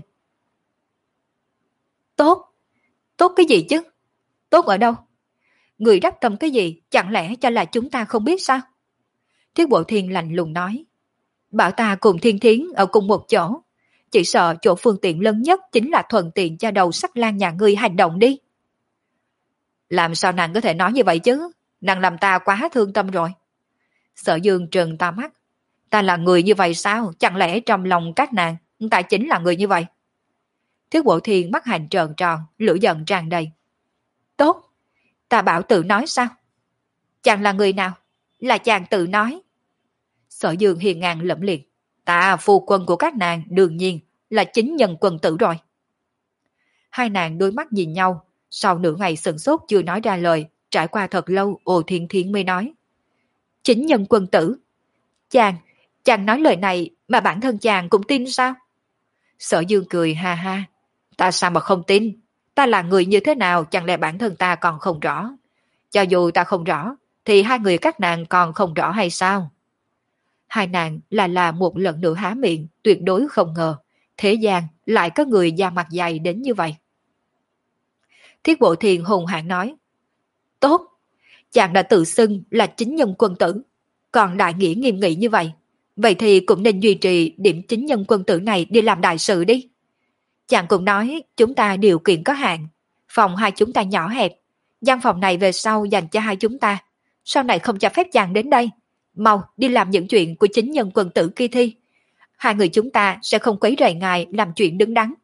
Tốt? Tốt cái gì chứ? Tốt ở đâu? Người đắc tâm cái gì, chẳng lẽ cho là chúng ta không biết sao? Thiết Bộ Thiên lạnh lùng nói. Bảo ta cùng Thiên Thiến ở cùng một chỗ. Chỉ sợ chỗ phương tiện lớn nhất chính là thuận tiện cho đầu sắc lang nhà ngươi hành động đi. Làm sao nàng có thể nói như vậy chứ? Nàng làm ta quá thương tâm rồi. Sở Dương trừng ta mắt. Ta là người như vậy sao? Chẳng lẽ trong lòng các nàng, ta chính là người như vậy? Thiết Bộ Thiên mắt hành trợn tròn, lửa giận tràn đầy. Tốt, ta bảo tự nói sao? Chàng là người nào? Là chàng tự nói. Sở Dương hiền ngang lẫm liệt. Ta phu quân của các nàng đương nhiên là chính nhân quân tử rồi. Hai nàng đôi mắt nhìn nhau, sau nửa ngày sửng sốt chưa nói ra lời, trải qua thật lâu Ô Thiên Thiến mới nói. Chính nhân quân tử? Chàng, chàng nói lời này mà bản thân chàng cũng tin sao? Sở Dương cười ha ha. Ta sao mà không tin? Ta là người như thế nào chẳng lẽ bản thân ta còn không rõ? Cho dù ta không rõ, thì hai người các nàng còn không rõ hay sao? Hai nàng là là một lần nữa há miệng, tuyệt đối không ngờ. Thế gian lại có người da mặt dày đến như vậy. Thiết Bộ Thiên hùng hãn nói. Tốt, chàng đã tự xưng là chính nhân quân tử. Còn đại nghĩa nghiêm nghị như vậy. Vậy thì cũng nên duy trì điểm chính nhân quân tử này đi làm đại sự đi. Chàng cũng nói chúng ta điều kiện có hạn. Phòng hai chúng ta nhỏ hẹp. Gian phòng này về sau dành cho hai chúng ta. Sau này không cho phép chàng đến đây. Mau đi làm những chuyện của chính nhân quân tử kia thi. Hai người chúng ta sẽ không quấy rầy ngài làm chuyện đứng đắn.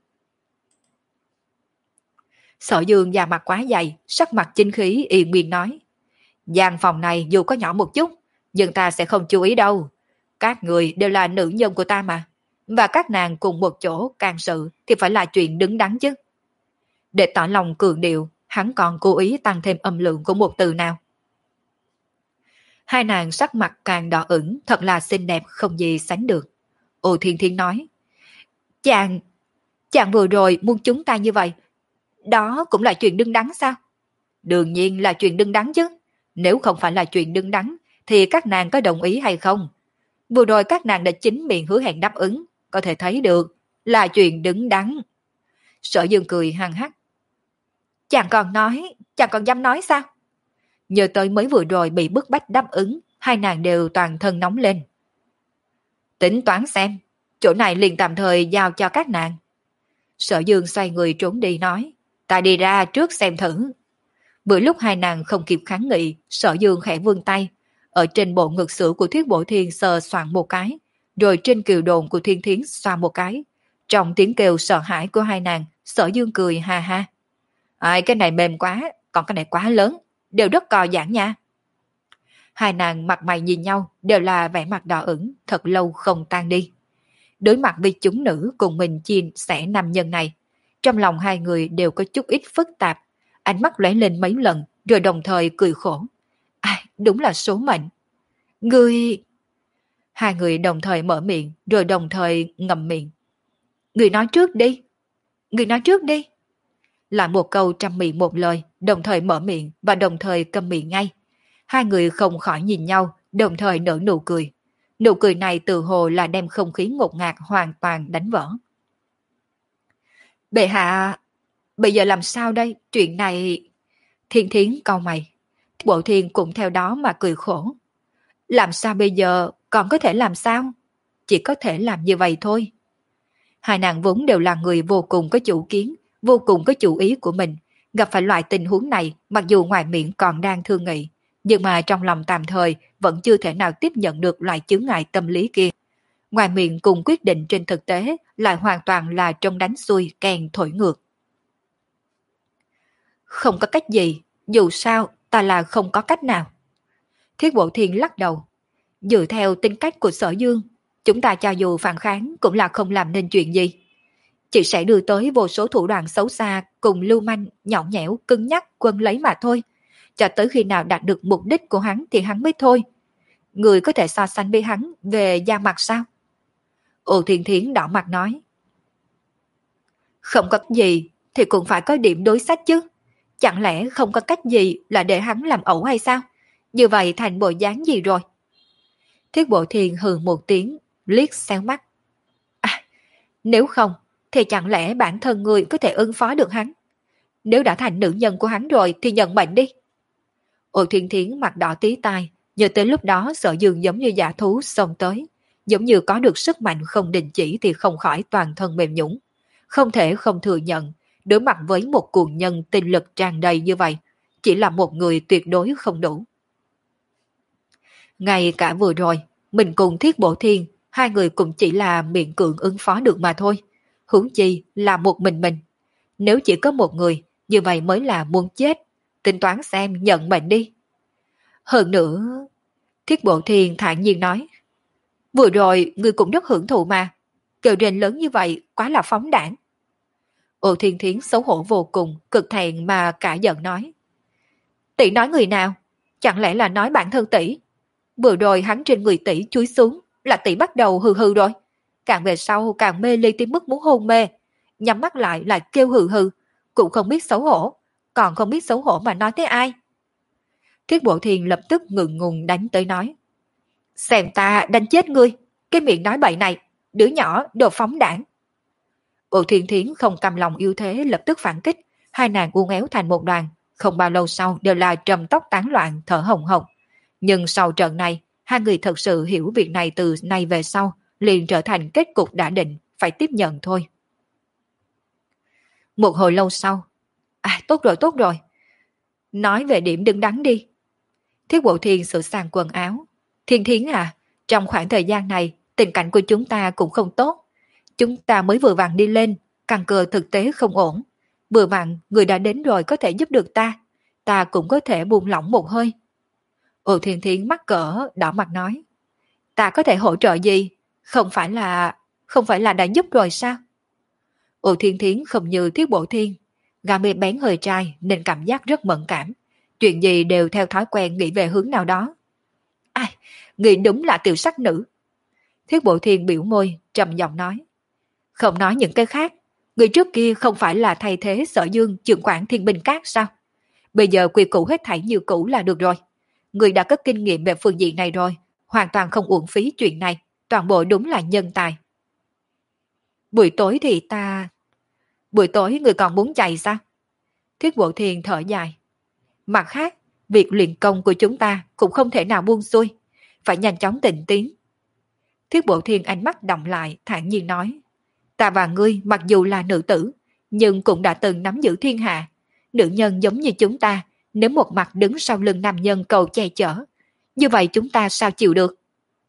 Sở Dương da mặt quá dày, sắc mặt chính khí y nguyên nói. Gian phòng này dù có nhỏ một chút, nhưng ta sẽ không chú ý đâu. Các người đều là nữ nhân của ta mà. Và các nàng cùng một chỗ can sự thì phải là chuyện đứng đắn chứ. Để tỏ lòng cường điệu, hắn còn cố ý tăng thêm âm lượng của một từ nào. Hai nàng sắc mặt càng đỏ ửng, thật là xinh đẹp không gì sánh được. Ô Thiên Thiên nói. Chàng, chàng vừa rồi muốn chúng ta như vậy. Đó cũng là chuyện đứng đắn sao? Đương nhiên là chuyện đứng đắn chứ. Nếu không phải là chuyện đứng đắn, thì các nàng có đồng ý hay không? Vừa rồi các nàng đã chính miệng hứa hẹn đáp ứng, có thể thấy được là chuyện đứng đắn. Sở Dương cười hăng hắc. Chàng còn nói, chàng còn dám nói sao? Nhớ tới mới vừa rồi bị bức bách đáp ứng, hai nàng đều toàn thân nóng lên. Tính toán xem, chỗ này liền tạm thời giao cho các nàng. Sở Dương xoay người trốn đi nói, ta đi ra trước xem thử. Bữa lúc hai nàng không kịp kháng nghị, Sở Dương khẽ vươn tay, ở trên bộ ngực sữa của Thiết Bộ Thiên sờ soạn một cái, rồi trên kiều đồn của Thiên Thiến xoa một cái. Trong tiếng kêu sợ hãi của hai nàng, Sở Dương cười ha ha. Ai, cái này mềm quá, còn cái này quá lớn, đều rất co giãn nha. Hai nàng mặt mày nhìn nhau, đều là vẻ mặt đỏ ửng, thật lâu không tan đi. Đối mặt với chúng nữ cùng mình chia sẻ nam nhân này, trong lòng hai người đều có chút ít phức tạp, ánh mắt lóe lên mấy lần, rồi đồng thời cười khổ. Ai, đúng là số mệnh. Ngươi... Hai người đồng thời mở miệng, rồi đồng thời ngậm miệng. Ngươi nói trước đi. Ngươi nói trước đi. Lại một câu trăm miệng một lời, đồng thời mở miệng và đồng thời câm miệng ngay. Hai người không khỏi nhìn nhau, đồng thời nở nụ cười. Nụ cười này tự hồ là đem không khí ngột ngạt hoàn toàn đánh vỡ. Bệ hạ, bây giờ làm sao đây? Chuyện này... Thiên Thiến cau mày. Bộ Thiên cũng theo đó mà cười khổ. Làm sao bây giờ, còn có thể làm sao? Chỉ có thể làm như vậy thôi. Hai nàng vốn đều là người vô cùng có chủ kiến, vô cùng có chủ ý của mình. Gặp phải loại tình huống này, mặc dù ngoài miệng còn đang thương nghị, nhưng mà trong lòng tạm thời vẫn chưa thể nào tiếp nhận được loại chướng ngại tâm lý kia. Ngoài miệng cùng quyết định trên thực tế lại hoàn toàn là trong đánh xuôi kèn thổi ngược. Không có cách gì, dù sao ta là không có cách nào. Thiết Bộ Thiên lắc đầu. Dựa theo tính cách của Sở Dương, chúng ta cho dù phản kháng cũng là không làm nên chuyện gì. Chỉ sẽ đưa tới vô số thủ đoạn xấu xa cùng lưu manh, nhõng nhẽo, cứng nhắc quân lấy mà thôi. Cho tới khi nào đạt được mục đích của hắn thì hắn mới thôi. Người có thể so sánh với hắn về da mặt sao? Ồ Thiên Thiến đỏ mặt nói. Không có gì thì cũng phải có điểm đối sách chứ. Chẳng lẽ không có cách gì là để hắn làm ẩu hay sao? Như vậy thành bộ dáng gì rồi? Thiết Bộ Thiên hừ một tiếng, liếc xéo mắt. À, nếu không, thì chẳng lẽ bản thân người có thể ứng phó được hắn? Nếu đã thành nữ nhân của hắn rồi thì nhận mệnh đi. Ồ Thiên Thiến mặt đỏ tí tai, nhớ tới lúc đó Sở Dương giống như giả thú xông tới, giống như có được sức mạnh không đình chỉ thì không khỏi toàn thân mềm nhũn. Không thể không thừa nhận, đối mặt với một cuồng nhân tinh lực tràn đầy như vậy, chỉ là một người tuyệt đối không đủ. Ngay cả vừa rồi, mình cùng Thiết Bộ Thiên, hai người cũng chỉ là miệng cưỡng ứng phó được mà thôi. Huống chi là một mình mình. Nếu chỉ có một người, như vậy mới là muốn chết. Tính toán xem nhận mệnh đi. Hơn nữa, Thiết Bộ Thiên thản nhiên nói. Vừa rồi người cũng rất hưởng thụ mà. Kêu rên lớn như vậy quá là phóng đảng. Ô Thiên Thiến xấu hổ vô cùng, cực thẹn mà cả giận nói. Tỷ nói người nào? Chẳng lẽ là nói bản thân tỷ? Vừa rồi hắn trên người tỷ chúi xuống, là tỷ bắt đầu hừ hừ rồi. Càng về sau càng mê ly tới mức muốn hôn mê. Nhắm mắt lại lại kêu hừ hừ, cũng không biết xấu hổ. Còn không biết xấu hổ mà nói tới ai? Thiết Bộ Thiên lập tức ngượng ngùng đánh tới nói. Xem ta đánh chết ngươi, cái miệng nói bậy này, đứa nhỏ đồ phóng đảng. Ô Thiên Thiến không cam lòng yêu thế lập tức phản kích, hai nàng uốn éo thành một đoàn, không bao lâu sau đều là trầm tóc tán loạn thở hồng hộc. Nhưng sau trận này, hai người thật sự hiểu việc này từ nay về sau, liền trở thành kết cục đã định, phải tiếp nhận thôi. Một hồi lâu sau, à tốt rồi tốt rồi, nói về điểm đứng đắn đi. Thiết Bộ Thiên sửa sang quần áo. Thiên Thiến à, trong khoảng thời gian này, tình cảnh của chúng ta cũng không tốt. Chúng ta mới vừa vặn đi lên, căn cơ thực tế không ổn. Vừa vặn, người đã đến rồi có thể giúp được ta. Ta cũng có thể buông lỏng một hơi. Ồ Thiên Thiến mắc cỡ, đỏ mặt nói. Ta có thể hỗ trợ gì? Không phải là... Không phải là đã giúp rồi sao? Ồ Thiên Thiến không như Thiết Bộ Thiên. Gà mê bén hơi trai nên cảm giác rất mẫn cảm. Chuyện gì đều theo thói quen nghĩ về hướng nào đó. Ai, nghĩ đúng là tiểu sắc nữ. Thiết Bộ Thiên biểu môi, trầm giọng nói. Không nói những cái khác, người trước kia không phải là thay thế Sở Dương trưởng quản Thiên Binh Các sao? Bây giờ quy củ hết thảy như cũ là được rồi. Người đã có kinh nghiệm về phương diện này rồi, hoàn toàn không uổng phí chuyện này, toàn bộ đúng là nhân tài. Buổi tối thì ta... Buổi tối người còn muốn chạy sao? Thiết Bộ Thiên thở dài. Mặt khác, việc luyện công của chúng ta cũng không thể nào buông xuôi, phải nhanh chóng tịnh tiến. Thiết Bộ Thiên ánh mắt đọng lại, thản nhiên nói. Ta và ngươi mặc dù là nữ tử, nhưng cũng đã từng nắm giữ thiên hạ. Nữ nhân giống như chúng ta, nếu một mặt đứng sau lưng nam nhân cầu che chở, như vậy chúng ta sao chịu được?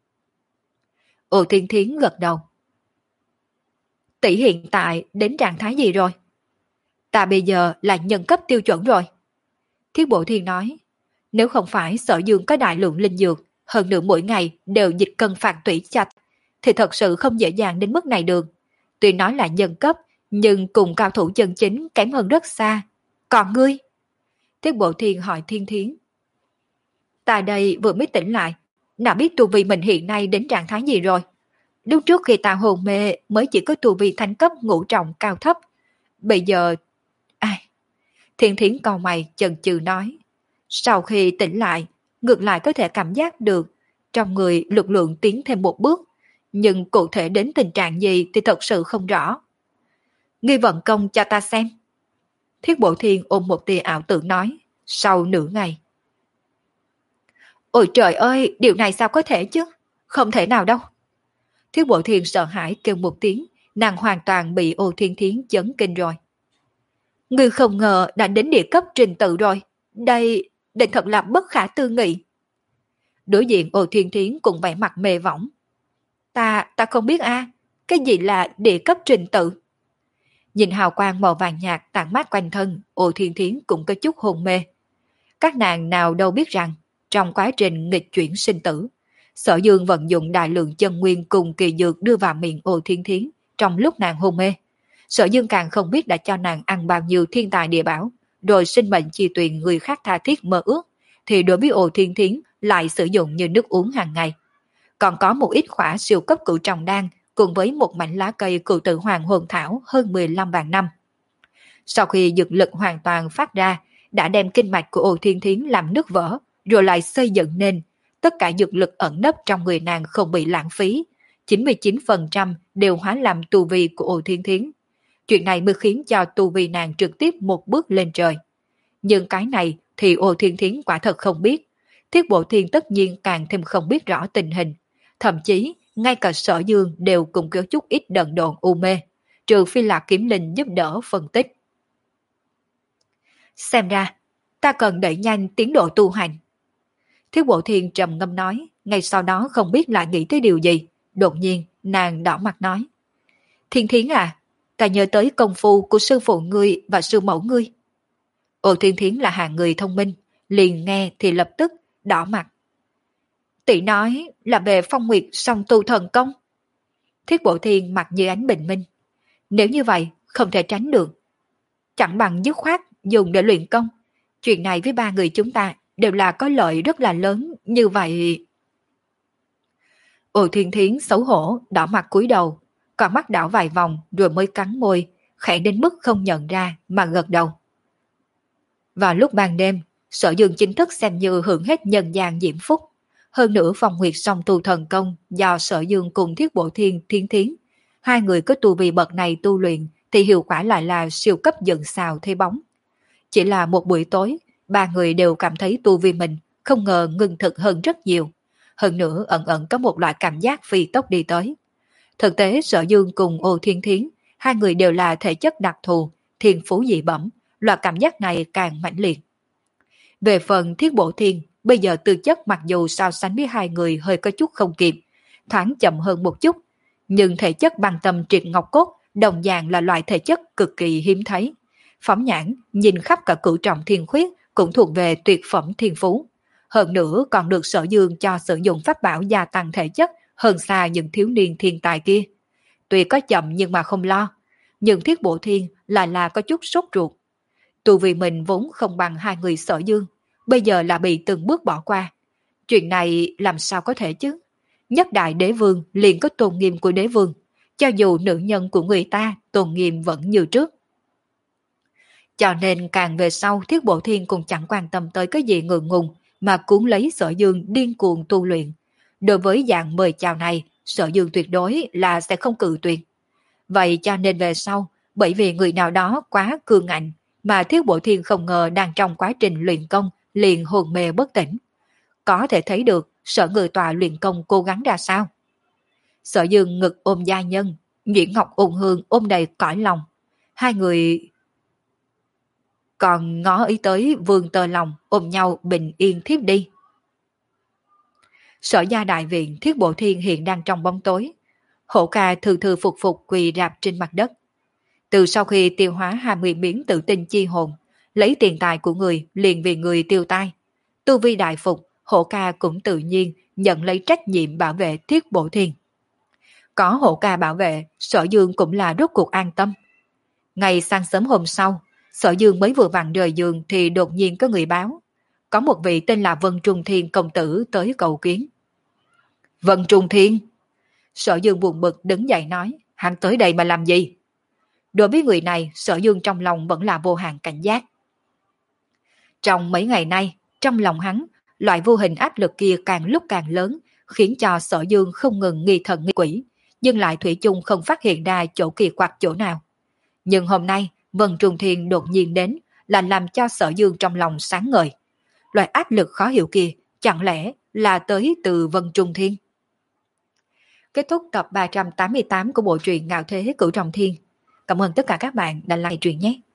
Ô Thiên Thiến gật đầu. Tỷ hiện tại đến trạng thái gì rồi? Ta bây giờ là nhân cấp tiêu chuẩn rồi. Thiết Bộ Thiên nói, nếu không phải Sở Dương có đại lượng linh dược, hơn nữa mỗi ngày đều dịch cân phạt tủy chạch, thì thật sự không dễ dàng đến mức này được. Tuy nói là nhân cấp, nhưng cùng cao thủ chân chính kém hơn rất xa. Còn ngươi? Thiết Bộ Thiên hỏi Thiên Thiến. Ta đây vừa mới tỉnh lại, nào biết tu vi mình hiện nay đến trạng thái gì rồi. Lúc trước khi ta hồn mê mới chỉ có tu vi thánh cấp ngũ trọng cao thấp. Bây giờ... Ai? Thiên Thiến cau mày chần chừ nói. Sau khi tỉnh lại, ngược lại có thể cảm giác được trong người lực lượng tiến thêm một bước, nhưng cụ thể đến tình trạng gì thì thật sự không rõ. Ngươi vận công cho ta xem. Thiết Bộ Thiên ôm một tia ảo tưởng nói, sau nửa ngày. Ôi trời ơi, điều này sao có thể chứ? Không thể nào đâu. Thiết Bộ Thiên sợ hãi kêu một tiếng, nàng hoàn toàn bị Ô Thiên Thiến chấn kinh rồi. Ngươi không ngờ đã đến địa cấp trình tự rồi. Đây, đây thật là bất khả tư nghị. Đối diện Ô Thiên Thiến cũng vẻ mặt mê võng. Ta, ta không biết a, cái gì là địa cấp trình tự? Nhìn hào quang màu vàng nhạt tản mát quanh thân, Ô Thiên Thiến cũng có chút hôn mê. Các nàng nào đâu biết rằng, trong quá trình nghịch chuyển sinh tử, Sở Dương vận dụng đại lượng chân nguyên cùng kỳ dược đưa vào miệng Ô Thiên Thiến trong lúc nàng hôn mê. Sở Dương càng không biết đã cho nàng ăn bao nhiêu thiên tài địa bảo, rồi sinh mệnh chi tuyền người khác tha thiết mơ ước, thì đối với Ô Thiên Thiến lại sử dụng như nước uống hàng ngày. Còn có một ít khỏa siêu cấp cửu trọng đan cùng với một mảnh lá cây cửu tự hoàng hồn thảo hơn mười lăm vạn năm. Sau khi dược lực hoàn toàn phát ra, đã đem kinh mạch của Ô Thiên Thiến làm nứt vỡ, rồi lại xây dựng nên, tất cả dược lực ẩn nấp trong người nàng không bị lãng phí, chín mươi chín phần trăm đều hóa làm tu vi của Ô Thiên Thiến. Chuyện này mới khiến cho tu vi nàng trực tiếp một bước lên trời. Nhưng cái này thì Ô Thiên Thiến quả thật không biết. Thiết Bộ Thiên tất nhiên càng thêm không biết rõ tình hình. Thậm chí, ngay cả Sở Dương đều cũng có chút ít đần độn u mê, trừ phi là Kiếm Linh giúp đỡ phân tích. Xem ra, ta cần đẩy nhanh tiến độ tu hành. Thiết Bộ Thiên trầm ngâm nói, ngay sau đó không biết lại nghĩ tới điều gì. Đột nhiên, nàng đỏ mặt nói. Thiên Thiến à, ta nhớ tới công phu của sư phụ ngươi và sư mẫu ngươi. Ô Thiên Thiến là hạng người thông minh, liền nghe thì lập tức đỏ mặt. Tỷ nói là về Phong Nguyệt song tu thần công. Thiết Bộ Thiên mặt như ánh bình minh. Nếu như vậy, không thể tránh được. Chẳng bằng dứt khoát dùng để luyện công. Chuyện này với ba người chúng ta đều là có lợi rất là lớn, như vậy. Ô Thiên Thiến xấu hổ, đỏ mặt cúi đầu, còn mắt đảo vài vòng rồi mới cắn môi, khẽ đến mức không nhận ra mà gật đầu. Vào lúc ban đêm, Sở Dương chính thức xem như hưởng hết nhân gian diễm phúc. Hơn nữa Phong Nguyệt song tu thần công do Sở Dương cùng Thiết Bộ Thiên Thiên Thiến, hai người có tu vi bậc này tu luyện thì hiệu quả lại là siêu cấp dựng xào thế bóng. Chỉ là một buổi tối, ba người đều cảm thấy tu vi mình không ngờ ngưng thực hơn rất nhiều. Hơn nữa ẩn ẩn có một loại cảm giác phi tốc đi tới. Thực tế Sở Dương cùng Ô Thiên Thiến, hai người đều là thể chất đặc thù, thiên phú dị bẩm, loại cảm giác này càng mãnh liệt. Về phần Thiết Bộ Thiên, bây giờ tư chất mặc dù so sánh với hai người hơi có chút không kịp, thoáng chậm hơn một chút, nhưng thể chất băng tâm triệt ngọc cốt đồng dạng là loại thể chất cực kỳ hiếm thấy. Phóng nhãn, nhìn khắp cả cửu trọng thiên khuyết cũng thuộc về tuyệt phẩm thiên phú. Hơn nữa còn được Sở Dương cho sử dụng pháp bảo gia tăng thể chất hơn xa những thiếu niên thiên tài kia. Tuy có chậm nhưng mà không lo, nhưng Thiết Bộ Thiên lại là có chút sốt ruột. Tu vì mình vốn không bằng hai người Sở Dương, bây giờ là bị từng bước bỏ qua. Chuyện này làm sao có thể chứ? Nhất đại đế vương liền có tôn nghiêm của đế vương, cho dù nữ nhân của người ta tôn nghiêm vẫn như trước. Cho nên càng về sau Thiết Bộ Thiên cũng chẳng quan tâm tới cái gì ngượng ngùng mà cuốn lấy Sở Dương điên cuồng tu luyện. Đối với dạng mời chào này, Sở Dương tuyệt đối là sẽ không cự tuyệt. Vậy cho nên về sau, bởi vì người nào đó quá cương ngạnh, mà Thiết Bộ Thiên không ngờ đang trong quá trình luyện công liền hồn mê bất tỉnh. Có thể thấy được Sở người tòa luyện công cố gắng ra sao. Sở Dương ngực ôm gia nhân, Nguyễn Ngọc ôn hương ôm đầy cõi lòng. Hai người còn ngó ý tới vương tơ lòng ôm nhau bình yên thiếp đi. Sở gia đại viện Thiết Bộ Thiên hiện đang trong bóng tối. Hổ ca thư thư phục phục quỳ rạp trên mặt đất. Từ sau khi tiêu hóa hai mươi miếng tự tinh chi hồn, lấy tiền tài của người liền vì người tiêu tai. Tu vi đại phục, Hổ ca cũng tự nhiên nhận lấy trách nhiệm bảo vệ Thiết Bộ Thiên. Có Hổ ca bảo vệ, Sở Dương cũng là rốt cuộc an tâm. Ngày sáng sớm hôm sau, Sở Dương mới vừa vặn rời giường thì đột nhiên có người báo. Có một vị tên là Vân Trung Thiên công tử tới cầu kiến. Vân Trung Thiên? Sở Dương buồn bực đứng dậy nói, hắn tới đây mà làm gì? Đối với người này, Sở Dương trong lòng vẫn là vô hạn cảnh giác. Trong mấy ngày nay, trong lòng hắn, loại vô hình áp lực kia càng lúc càng lớn, khiến cho Sở Dương không ngừng nghi thần nghi quỷ, nhưng lại thủy chung không phát hiện ra chỗ kỳ quặc chỗ nào. Nhưng hôm nay, Vân Trung Thiên đột nhiên đến, là làm cho Sở Dương trong lòng sáng ngời. Loại áp lực khó hiểu kia, chẳng lẽ là tới từ Vân Trung Thiên? Kết thúc tập ba trăm tám mươi tám của bộ truyện Ngạo Thế Cửu Trọng Thiên. Cảm ơn tất cả các bạn đã like truyện nhé.